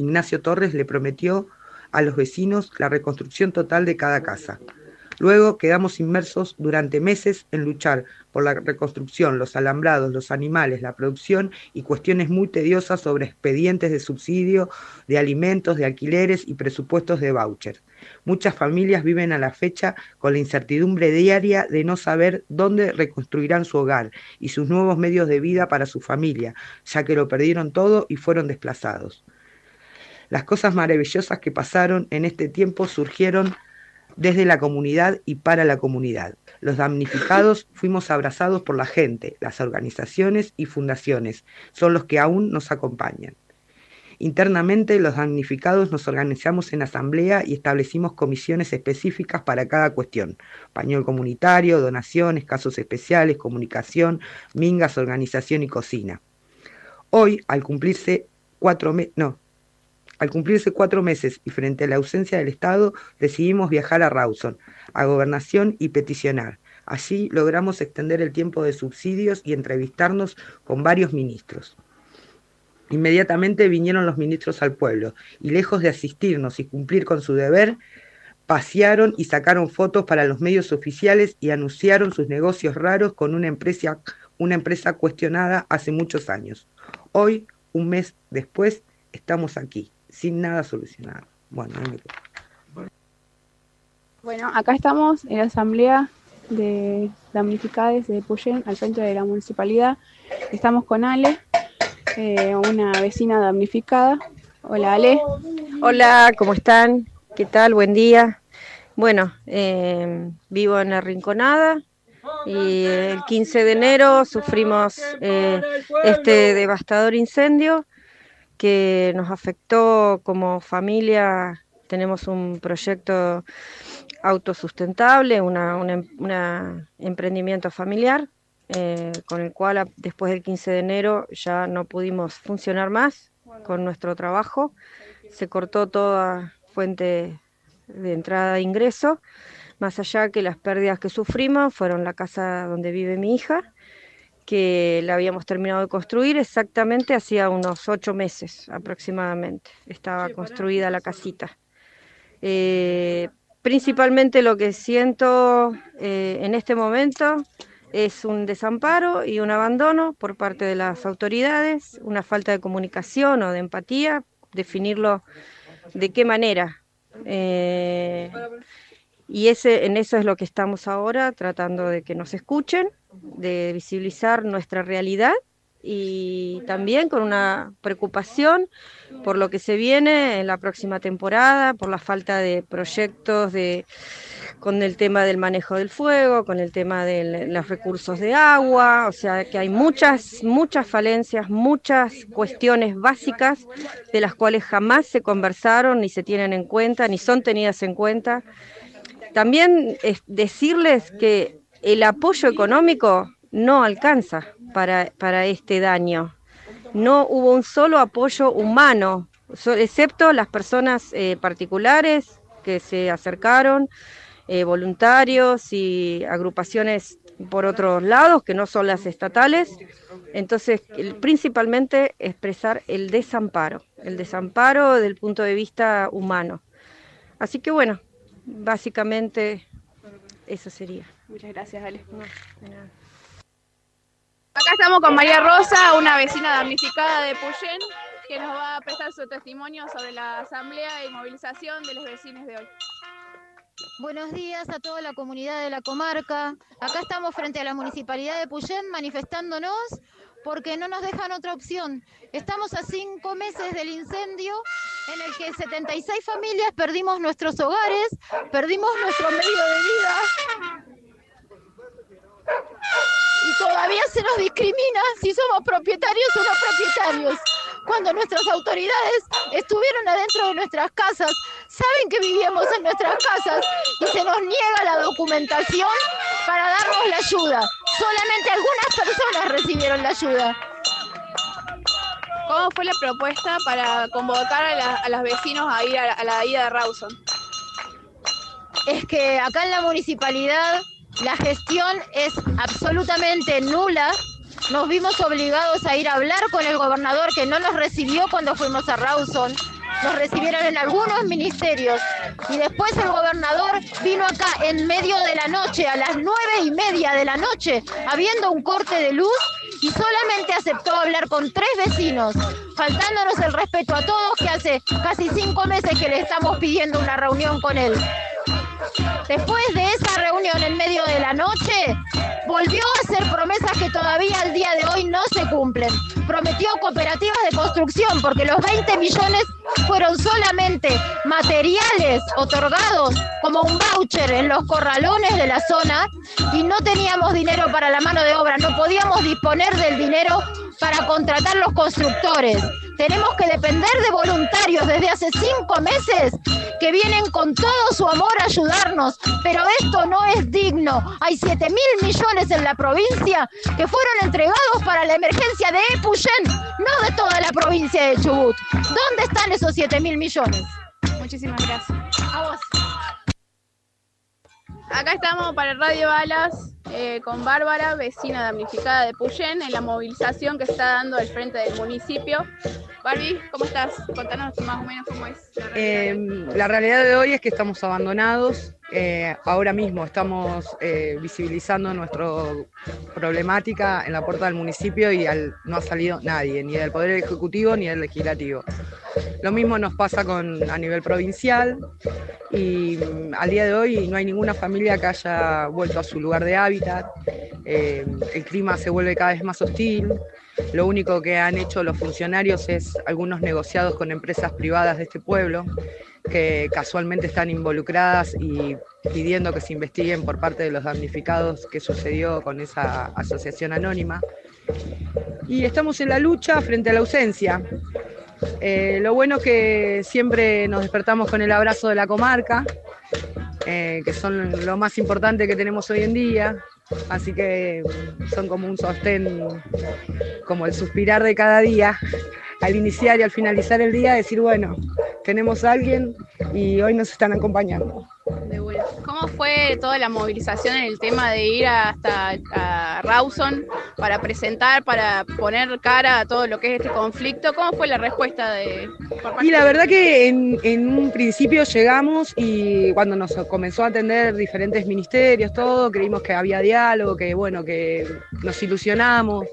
a los vecinos la reconstrucción total de cada casa. Luego quedamos inmersos durante meses en luchar por la reconstrucción, los alambrados, los animales, la producción y cuestiones muy tediosas sobre expedientes de subsidio, de alimentos, de alquileres y presupuestos de voucher. Muchas familias viven a la fecha con la incertidumbre diaria de no saber dónde reconstruirán su hogar y sus nuevos medios de vida para su familia, ya que lo perdieron todo y fueron desplazados. Las cosas maravillosas que pasaron en este tiempo surgieron desde la comunidad y para la comunidad. Los damnificados fuimos abrazados por la gente, las organizaciones y fundaciones, son los que aún nos acompañan. Internamente, los damnificados nos organizamos en asamblea y establecimos comisiones específicas para cada cuestión: pañol comunitario, donaciones, casos especiales, comunicación, mingas, organización y cocina. Hoy, al cumplirse 4 meses y frente a la ausencia del Estado, decidimos viajar a Rawson, a Gobernación y peticionar. Allí logramos extender el tiempo de subsidios y entrevistarnos con varios ministros. Inmediatamente vinieron los ministros al pueblo y, lejos de asistirnos y cumplir con su deber, pasearon y sacaron fotos para los medios oficiales y anunciaron sus negocios raros con una empresa cuestionada hace muchos años. Hoy, un mes después, estamos aquí, sin nada solucionado. Bueno, acá estamos en la asamblea de damnificados de Puyén, al frente de la municipalidad. Estamos con Ale, una vecina damnificada. Hola, Ale. Hola, ¿cómo están? ¿Qué tal? Buen día. Bueno, vivo en La Rinconada y el 15 de enero sufrimos este devastador incendio que nos afectó como familia. Tenemos un proyecto autosustentable, un emprendimiento familiar, con el cual después del 15 de enero ya no pudimos funcionar más con nuestro trabajo. Se cortó toda fuente de entrada e ingreso, más allá que las pérdidas que sufrimos fueron la casa donde vive mi hija, que la habíamos terminado de construir exactamente hacía unos 8 meses aproximadamente. Estaba construida la casita. Principalmente lo que siento en este momento es un desamparo y un abandono por parte de las autoridades, una falta de comunicación o de empatía, definirlo de qué manera. Y en eso es lo que estamos ahora, tratando de que nos escuchen, de visibilizar nuestra realidad y también con una preocupación por lo que se viene en la próxima temporada, por la falta de proyectos con el tema del manejo del fuego, con el tema de los recursos de agua, o sea que hay muchas falencias, muchas cuestiones básicas de las cuales jamás se conversaron, ni se tienen en cuenta, ni son tenidas en cuenta. También decirles que el apoyo económico no alcanza para este daño. No hubo un solo apoyo humano, excepto las personas particulares que se acercaron, voluntarios y agrupaciones por otros lados, que no son las estatales. Entonces, principalmente expresar el desamparo desde el punto de vista humano. Así que bueno, básicamente eso sería. Muchas gracias, Ale. No, de nada. Acá estamos con María Rosa, una vecina damnificada de Puyén, que nos va a prestar su testimonio sobre la asamblea y movilización de los vecinos de hoy. Buenos días a toda la comunidad de la comarca. Acá estamos frente a la municipalidad de Puyén manifestándonos porque no nos dejan otra opción. Estamos a 5 meses del incendio en el que 76 familias perdimos nuestros hogares, perdimos nuestro medio de vida. Y todavía se nos discrimina si somos propietarios o no propietarios. Cuando nuestras autoridades estuvieron adentro de nuestras casas, saben que vivíamos en nuestras casas y se nos niega la documentación para darnos la ayuda. Solamente algunas personas recibieron la ayuda. ¿Cómo fue la propuesta para convocar a los vecinos a ir a la ida de Rawson? Es que acá en la municipalidad la gestión es absolutamente nula. Nos vimos obligados a ir a hablar con el gobernador, que no nos recibió cuando fuimos a Rawson. Nos recibieron en algunos ministerios y después el gobernador vino acá en medio de la noche, a las 9:30 de la noche, habiendo un corte de luz, y solamente aceptó hablar con 3 vecinos, faltándonos el respeto a todos, que hace casi 5 meses que le estamos pidiendo una reunión con él. Después de esa reunión en medio de la noche, volvió a hacer promesas que todavía al día de hoy no se cumplen. Prometió cooperativas de construcción, porque los 20 millones fueron solamente materiales otorgados como un voucher en los corralones de la zona, y no teníamos dinero para la mano de obra, no podíamos disponer del dinero para contratar los constructores. Tenemos que depender de voluntarios desde hace 5 meses que vienen con todo su amor a ayudarnos, pero esto no es digno. Hay 7.000 millones en la provincia que fueron entregados para la emergencia de Epuyén, no de toda la provincia de Chubut. ¿Dónde están esos 7.000 millones? Muchísimas gracias. A vos. Acá estamos para Radio Balas con Bárbara, vecina damnificada de Epuyén, en la movilización que se está dando al frente del municipio. Barbie, ¿cómo estás? Contanos más o menos cómo es la realidad de hoy es que estamos abandonados. Ahora mismo estamos visibilizando nuestra problemática en la puerta del municipio y no ha salido nadie, ni del Poder Ejecutivo ni del Legislativo. Lo mismo nos pasa a nivel provincial y al día de hoy no hay ninguna familia que haya vuelto a su lugar de hábitat. El clima se vuelve cada vez más hostil. Lo único que han hecho los funcionarios es algunos negociados con empresas privadas de este pueblo que casualmente están involucradas y pidiendo que se investiguen por parte de los damnificados qué sucedió con esa asociación anónima. Y estamos en la lucha frente a la ausencia. Lo bueno es que siempre nos despertamos con el abrazo de la comarca, que son lo más importante que tenemos hoy en día, así que son como un sostén, como el suspirar de cada día, al iniciar y al finalizar el día, decir, bueno, tenemos a alguien y hoy nos están acompañando. De bueno. ¿Cómo fue toda la movilización en el tema de ir hasta a Rawson para presentar, para poner cara a todo lo que es este conflicto? ¿Cómo fue la respuesta Y la verdad que en un principio llegamos y cuando nos comenzó a atender diferentes ministerios, todo, creímos que había diálogo, que bueno, que nos ilusionamos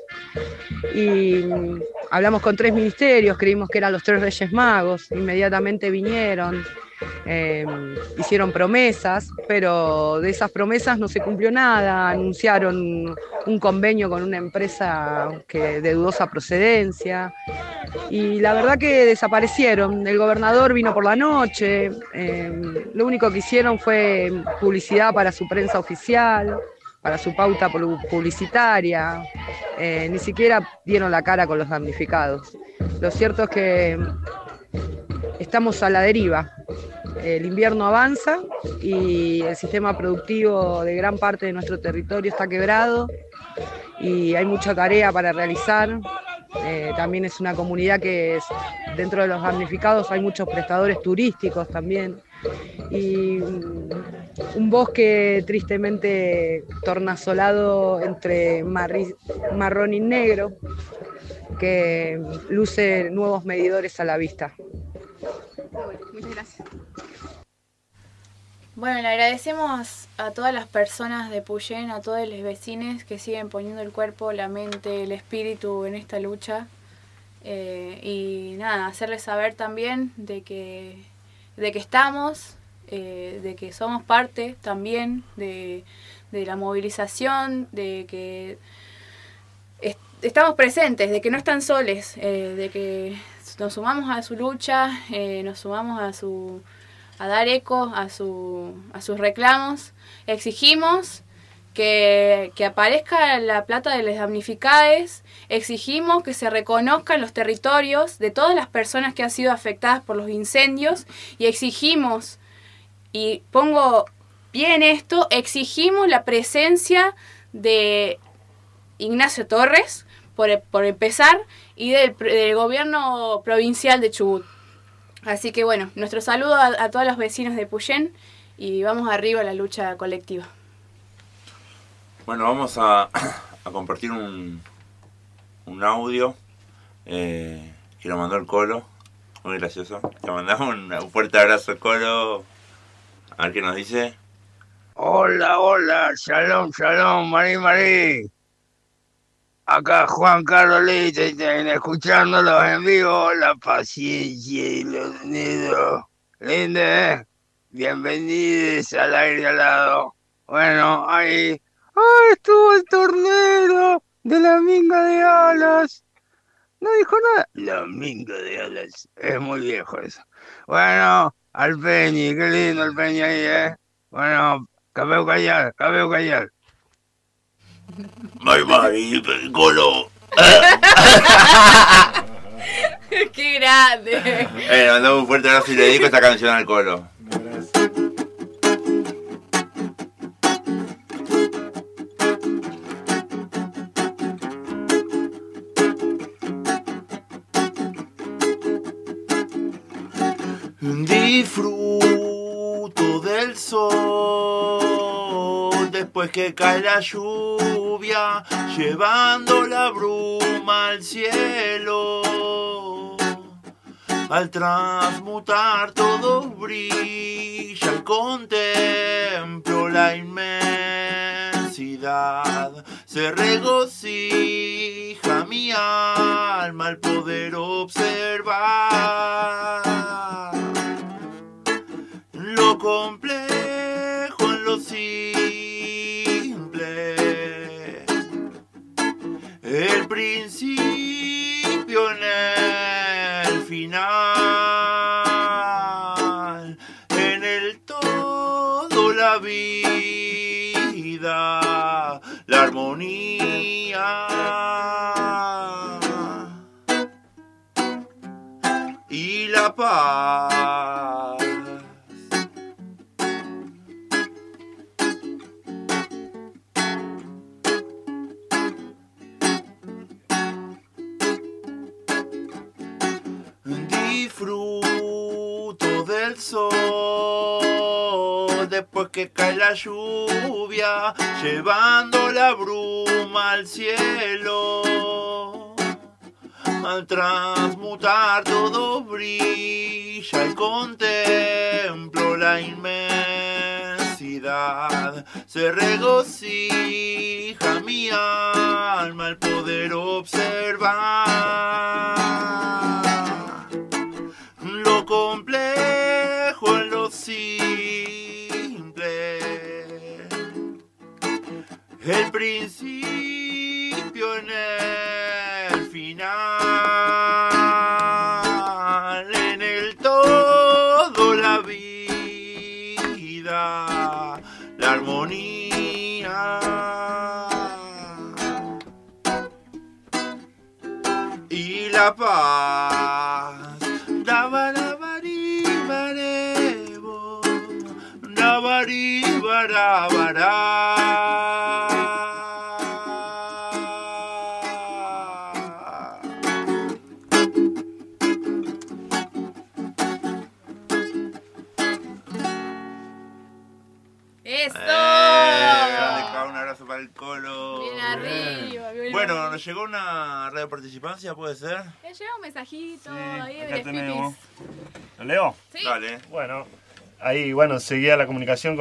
y hablamos con 3 ministerios, creímos que eran los 3 Reyes Magos, inmediatamente vinieron. Hicieron promesas, pero de esas promesas no se cumplió nada. Anunciaron un convenio con una empresa de dudosa procedencia y la verdad que desaparecieron. El gobernador vino por la noche, lo único que hicieron fue publicidad para su prensa oficial, para su pauta publicitaria, ni siquiera dieron la cara con los damnificados. Lo cierto es que estamos a la deriva. El invierno avanza y el sistema productivo de gran parte de nuestro territorio está quebrado y hay mucha tarea para realizar. También es una comunidad que dentro de los damnificados hay muchos prestadores turísticos también y un bosque tristemente tornasolado entre marrón y negro que luce nuevos medidores a la vista. Muchas gracias. Bueno, le agradecemos a todas las personas de Epuyén, a todos los vecinos que siguen poniendo el cuerpo, la mente, el espíritu en esta lucha. Y nada, hacerles saber también de que estamos, de que somos parte también de la movilización, de que estamos presentes, de que no están soles, de que nos sumamos a su lucha, nos sumamos a dar eco a sus reclamos. Exigimos que aparezca la plata de los damnificados, exigimos que se reconozcan los territorios de todas las personas que han sido afectadas por los incendios y exigimos, y pongo bien esto, exigimos la presencia de Ignacio Torres, por empezar, y del gobierno provincial de Chubut. Así que bueno, nuestro saludo a todos los vecinos de Epuyén y vamos arriba a la lucha colectiva. Bueno, vamos a compartir un audio que lo mandó el Colo, muy gracioso. Le mandamos un fuerte abrazo, Colo. A ver qué nos dice. Hola, shalom, Marí. Acá Juan Carlos Lichtenstein, escuchándolos en vivo, la paciencia y los unidos. Lindo, bienvenidos al aire al lado. Bueno, ahí estuvo el tornero de la minga de alas. No dijo nada. La minga de alas, es muy viejo eso. Bueno, al Peñi, qué lindo el Peñi ahí, Bueno, cabeo callar. Mari, Colo. ¡Qué grande! Le mandamos un fuerte abrazo y le dedico esta canción al Colo. Disfruto del sol después que cae la lluvia, llevando la bruma al cielo. Al transmutar todo brilla y contemplo la inmensidad. Se regocija mi alma al poder observar lo complejo en lo simple, el principio en el final, en el todo la vida, la armonía y la paz. Disfruto del sol después que cae la lluvia, llevando la bruma al cielo. Al transmutar todo brilla y contemplo la inmensidad. Se regocija mi alma al poder observar lo complejo en lo simple, el principio en el final, en el todo la vida, la armonía y la paz. ¡Eso! Un abrazo para el Colo. Bien arriba. Bien Bueno, arriba. nos llegó una radio participancia, ¿puede ser? Me llega un mensajito ahí Acá de tenemos. Pipis. ¿Lo leo? Sí. Dale. Bueno, ahí seguía la comunicación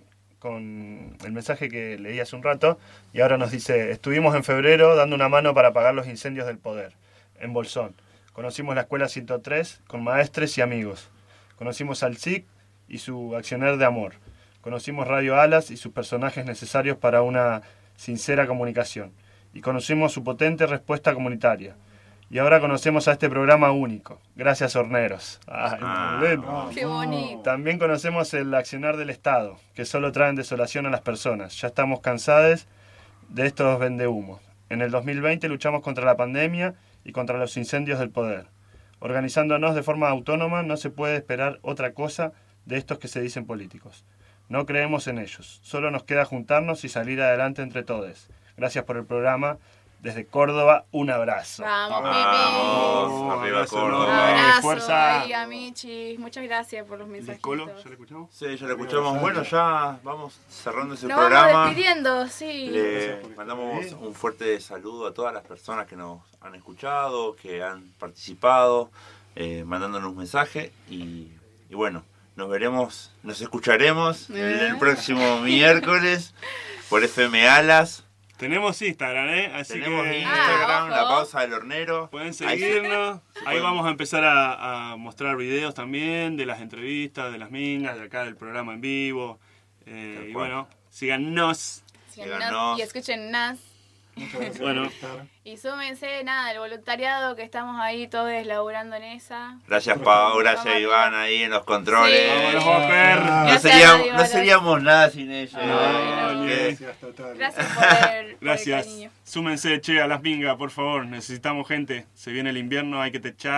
con el mensaje que leí hace un rato y ahora nos dice: estuvimos en febrero dando una mano para apagar los incendios del poder en Bolsón. Conocimos la escuela 103 con maestres y amigos. Conocimos al SIC y su accionar de amor. Conocimos Radio Alas y sus personajes necesarios para una sincera comunicación. Y conocimos su potente respuesta comunitaria. Y ahora conocemos a este programa único. Gracias, horneros. Ay, ¡Qué bonito! También conocemos el accionar del Estado, que solo traen desolación a las personas. Ya estamos cansados de estos vendehumos. En el 2020 luchamos contra la pandemia y contra los incendios del poder. Organizándonos de forma autónoma no se puede esperar otra cosa de estos que se dicen políticos. No creemos en ellos. Solo nos queda juntarnos y salir adelante entre todos. Gracias por el programa. Desde Córdoba, un abrazo. Vamos, Pipis. Vamos, arriba Córdoba. Un abrazo Fuerza. ahí a Michi. Muchas gracias por los mensajitos. ¿Colo? ¿Ya lo escuchamos? Sí, ya lo escuchamos. Bueno, ya vamos cerrando ese Nos programa. vamos despidiendo, sí. Le mandamos un fuerte saludo a todas las personas que nos han escuchado, que han participado, mandándonos un mensaje. Y bueno, nos escucharemos el próximo miércoles por FM Alas. Tenemos Instagram, Así Tenemos que Instagram, La Pausa del Hornero. pueden seguirnos. Ahí vamos a empezar a mostrar videos también de las entrevistas, de las mingas, de acá del programa en vivo. Y bueno, síganos. Síganos y escúchennos. Bueno, Y súmense, nada, el voluntariado que estamos ahí todos laburando en esa. Gracias Pau, gracias Iván ahí en los controles. Sí. Vamos, los Bocker. No seríamos nada sin ellos. Gracias, total. Gracias por el Gracias. cariño. Súmense, a las mingas, por favor. Necesitamos gente. Se viene el invierno, hay que techar.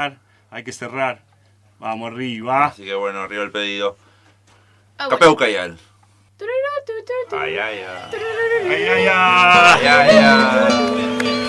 hay que cerrar. Vamos arriba. Así que bueno, arriba el pedido. Bueno. Capeu Cayal. Ay, ay, ay. Ay, ay, ay. Ay, ay, ay.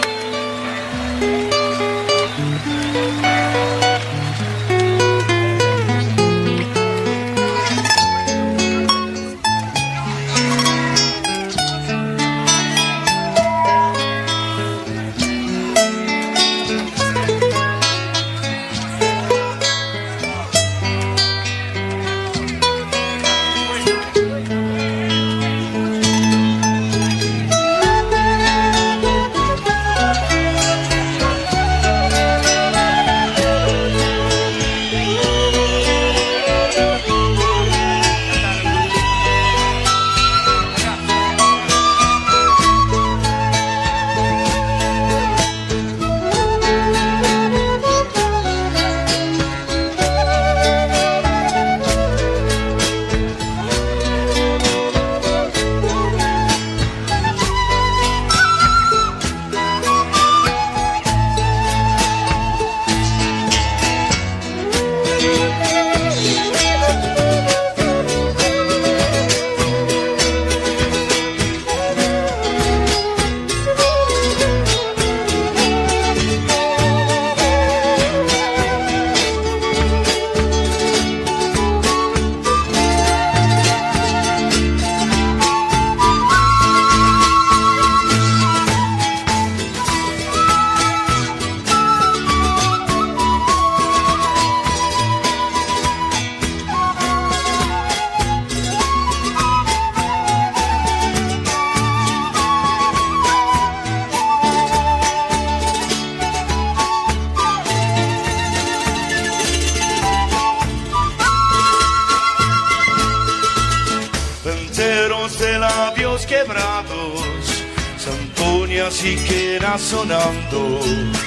Siquiera sonando,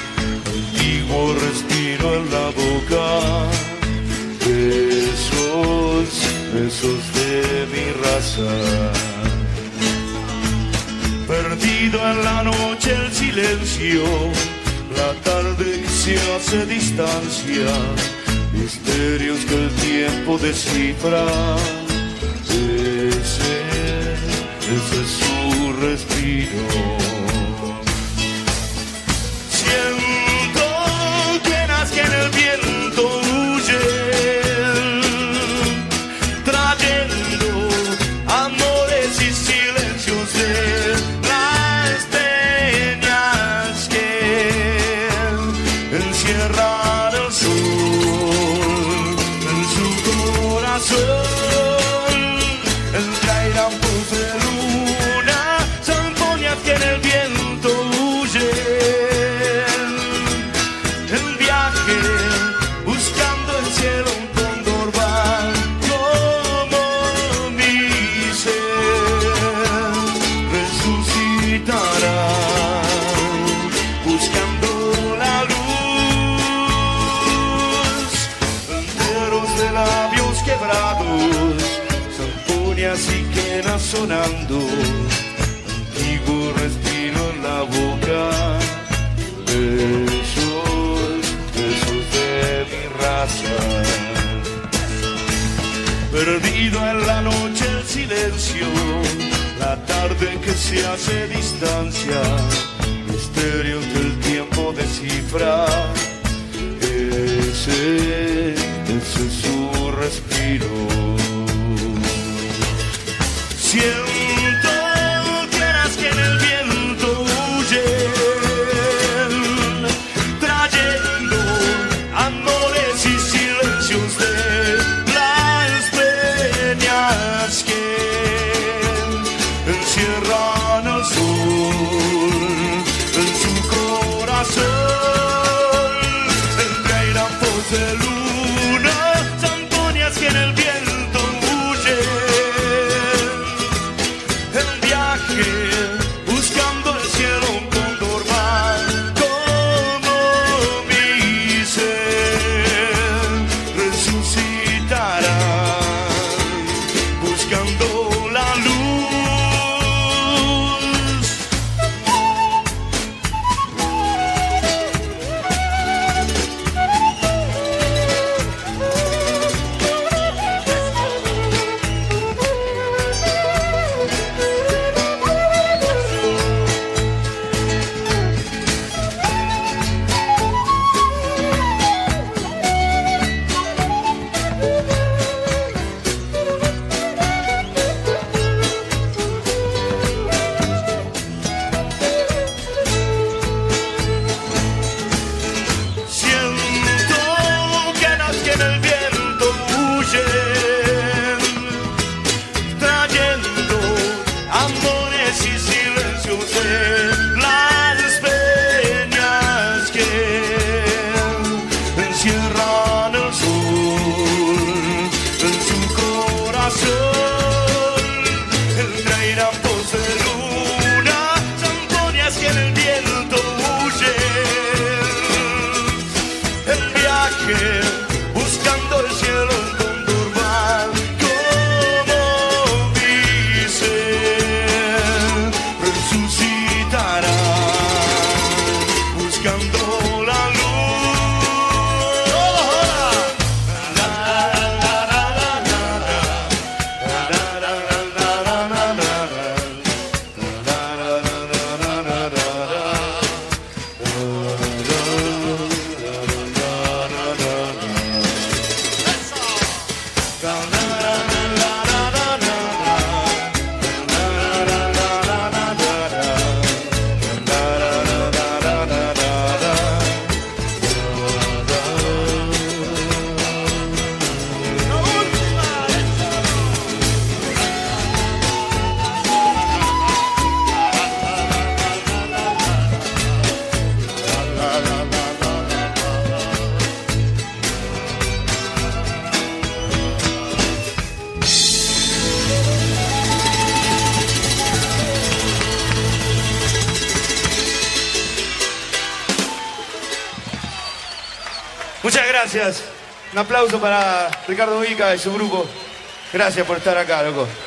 antiguo respiro en la boca, besos de mi raza. Perdido en la noche el silencio, la tarde que se hace distancia, misterios que el tiempo descifra, ese es su respiro. Que en el viento huyen, trayendo amores y silencios de las peñas que encierran el sol en su corazón. El campos de luna, zampoñas que en el viento huyen. Buscando el cielo un cóndor va como mi ser resucitará, buscando la luz, enteros de labios quebrados, zamponias y quenas sonando, antiguo respiro en la boca, perdido en la noche el silencio, la tarde que se hace distancia, misterio que el tiempo descifra, ese es su respiro. Siento quieras que en el viento huyen, trayendo amores y silencios de las peñas que encierran el sol en su corazón. Entre grampos de luna, zamponias que en el viento huyen, Muchas gracias. Un aplauso para Ricardo Vica y su grupo. Gracias por estar acá, loco.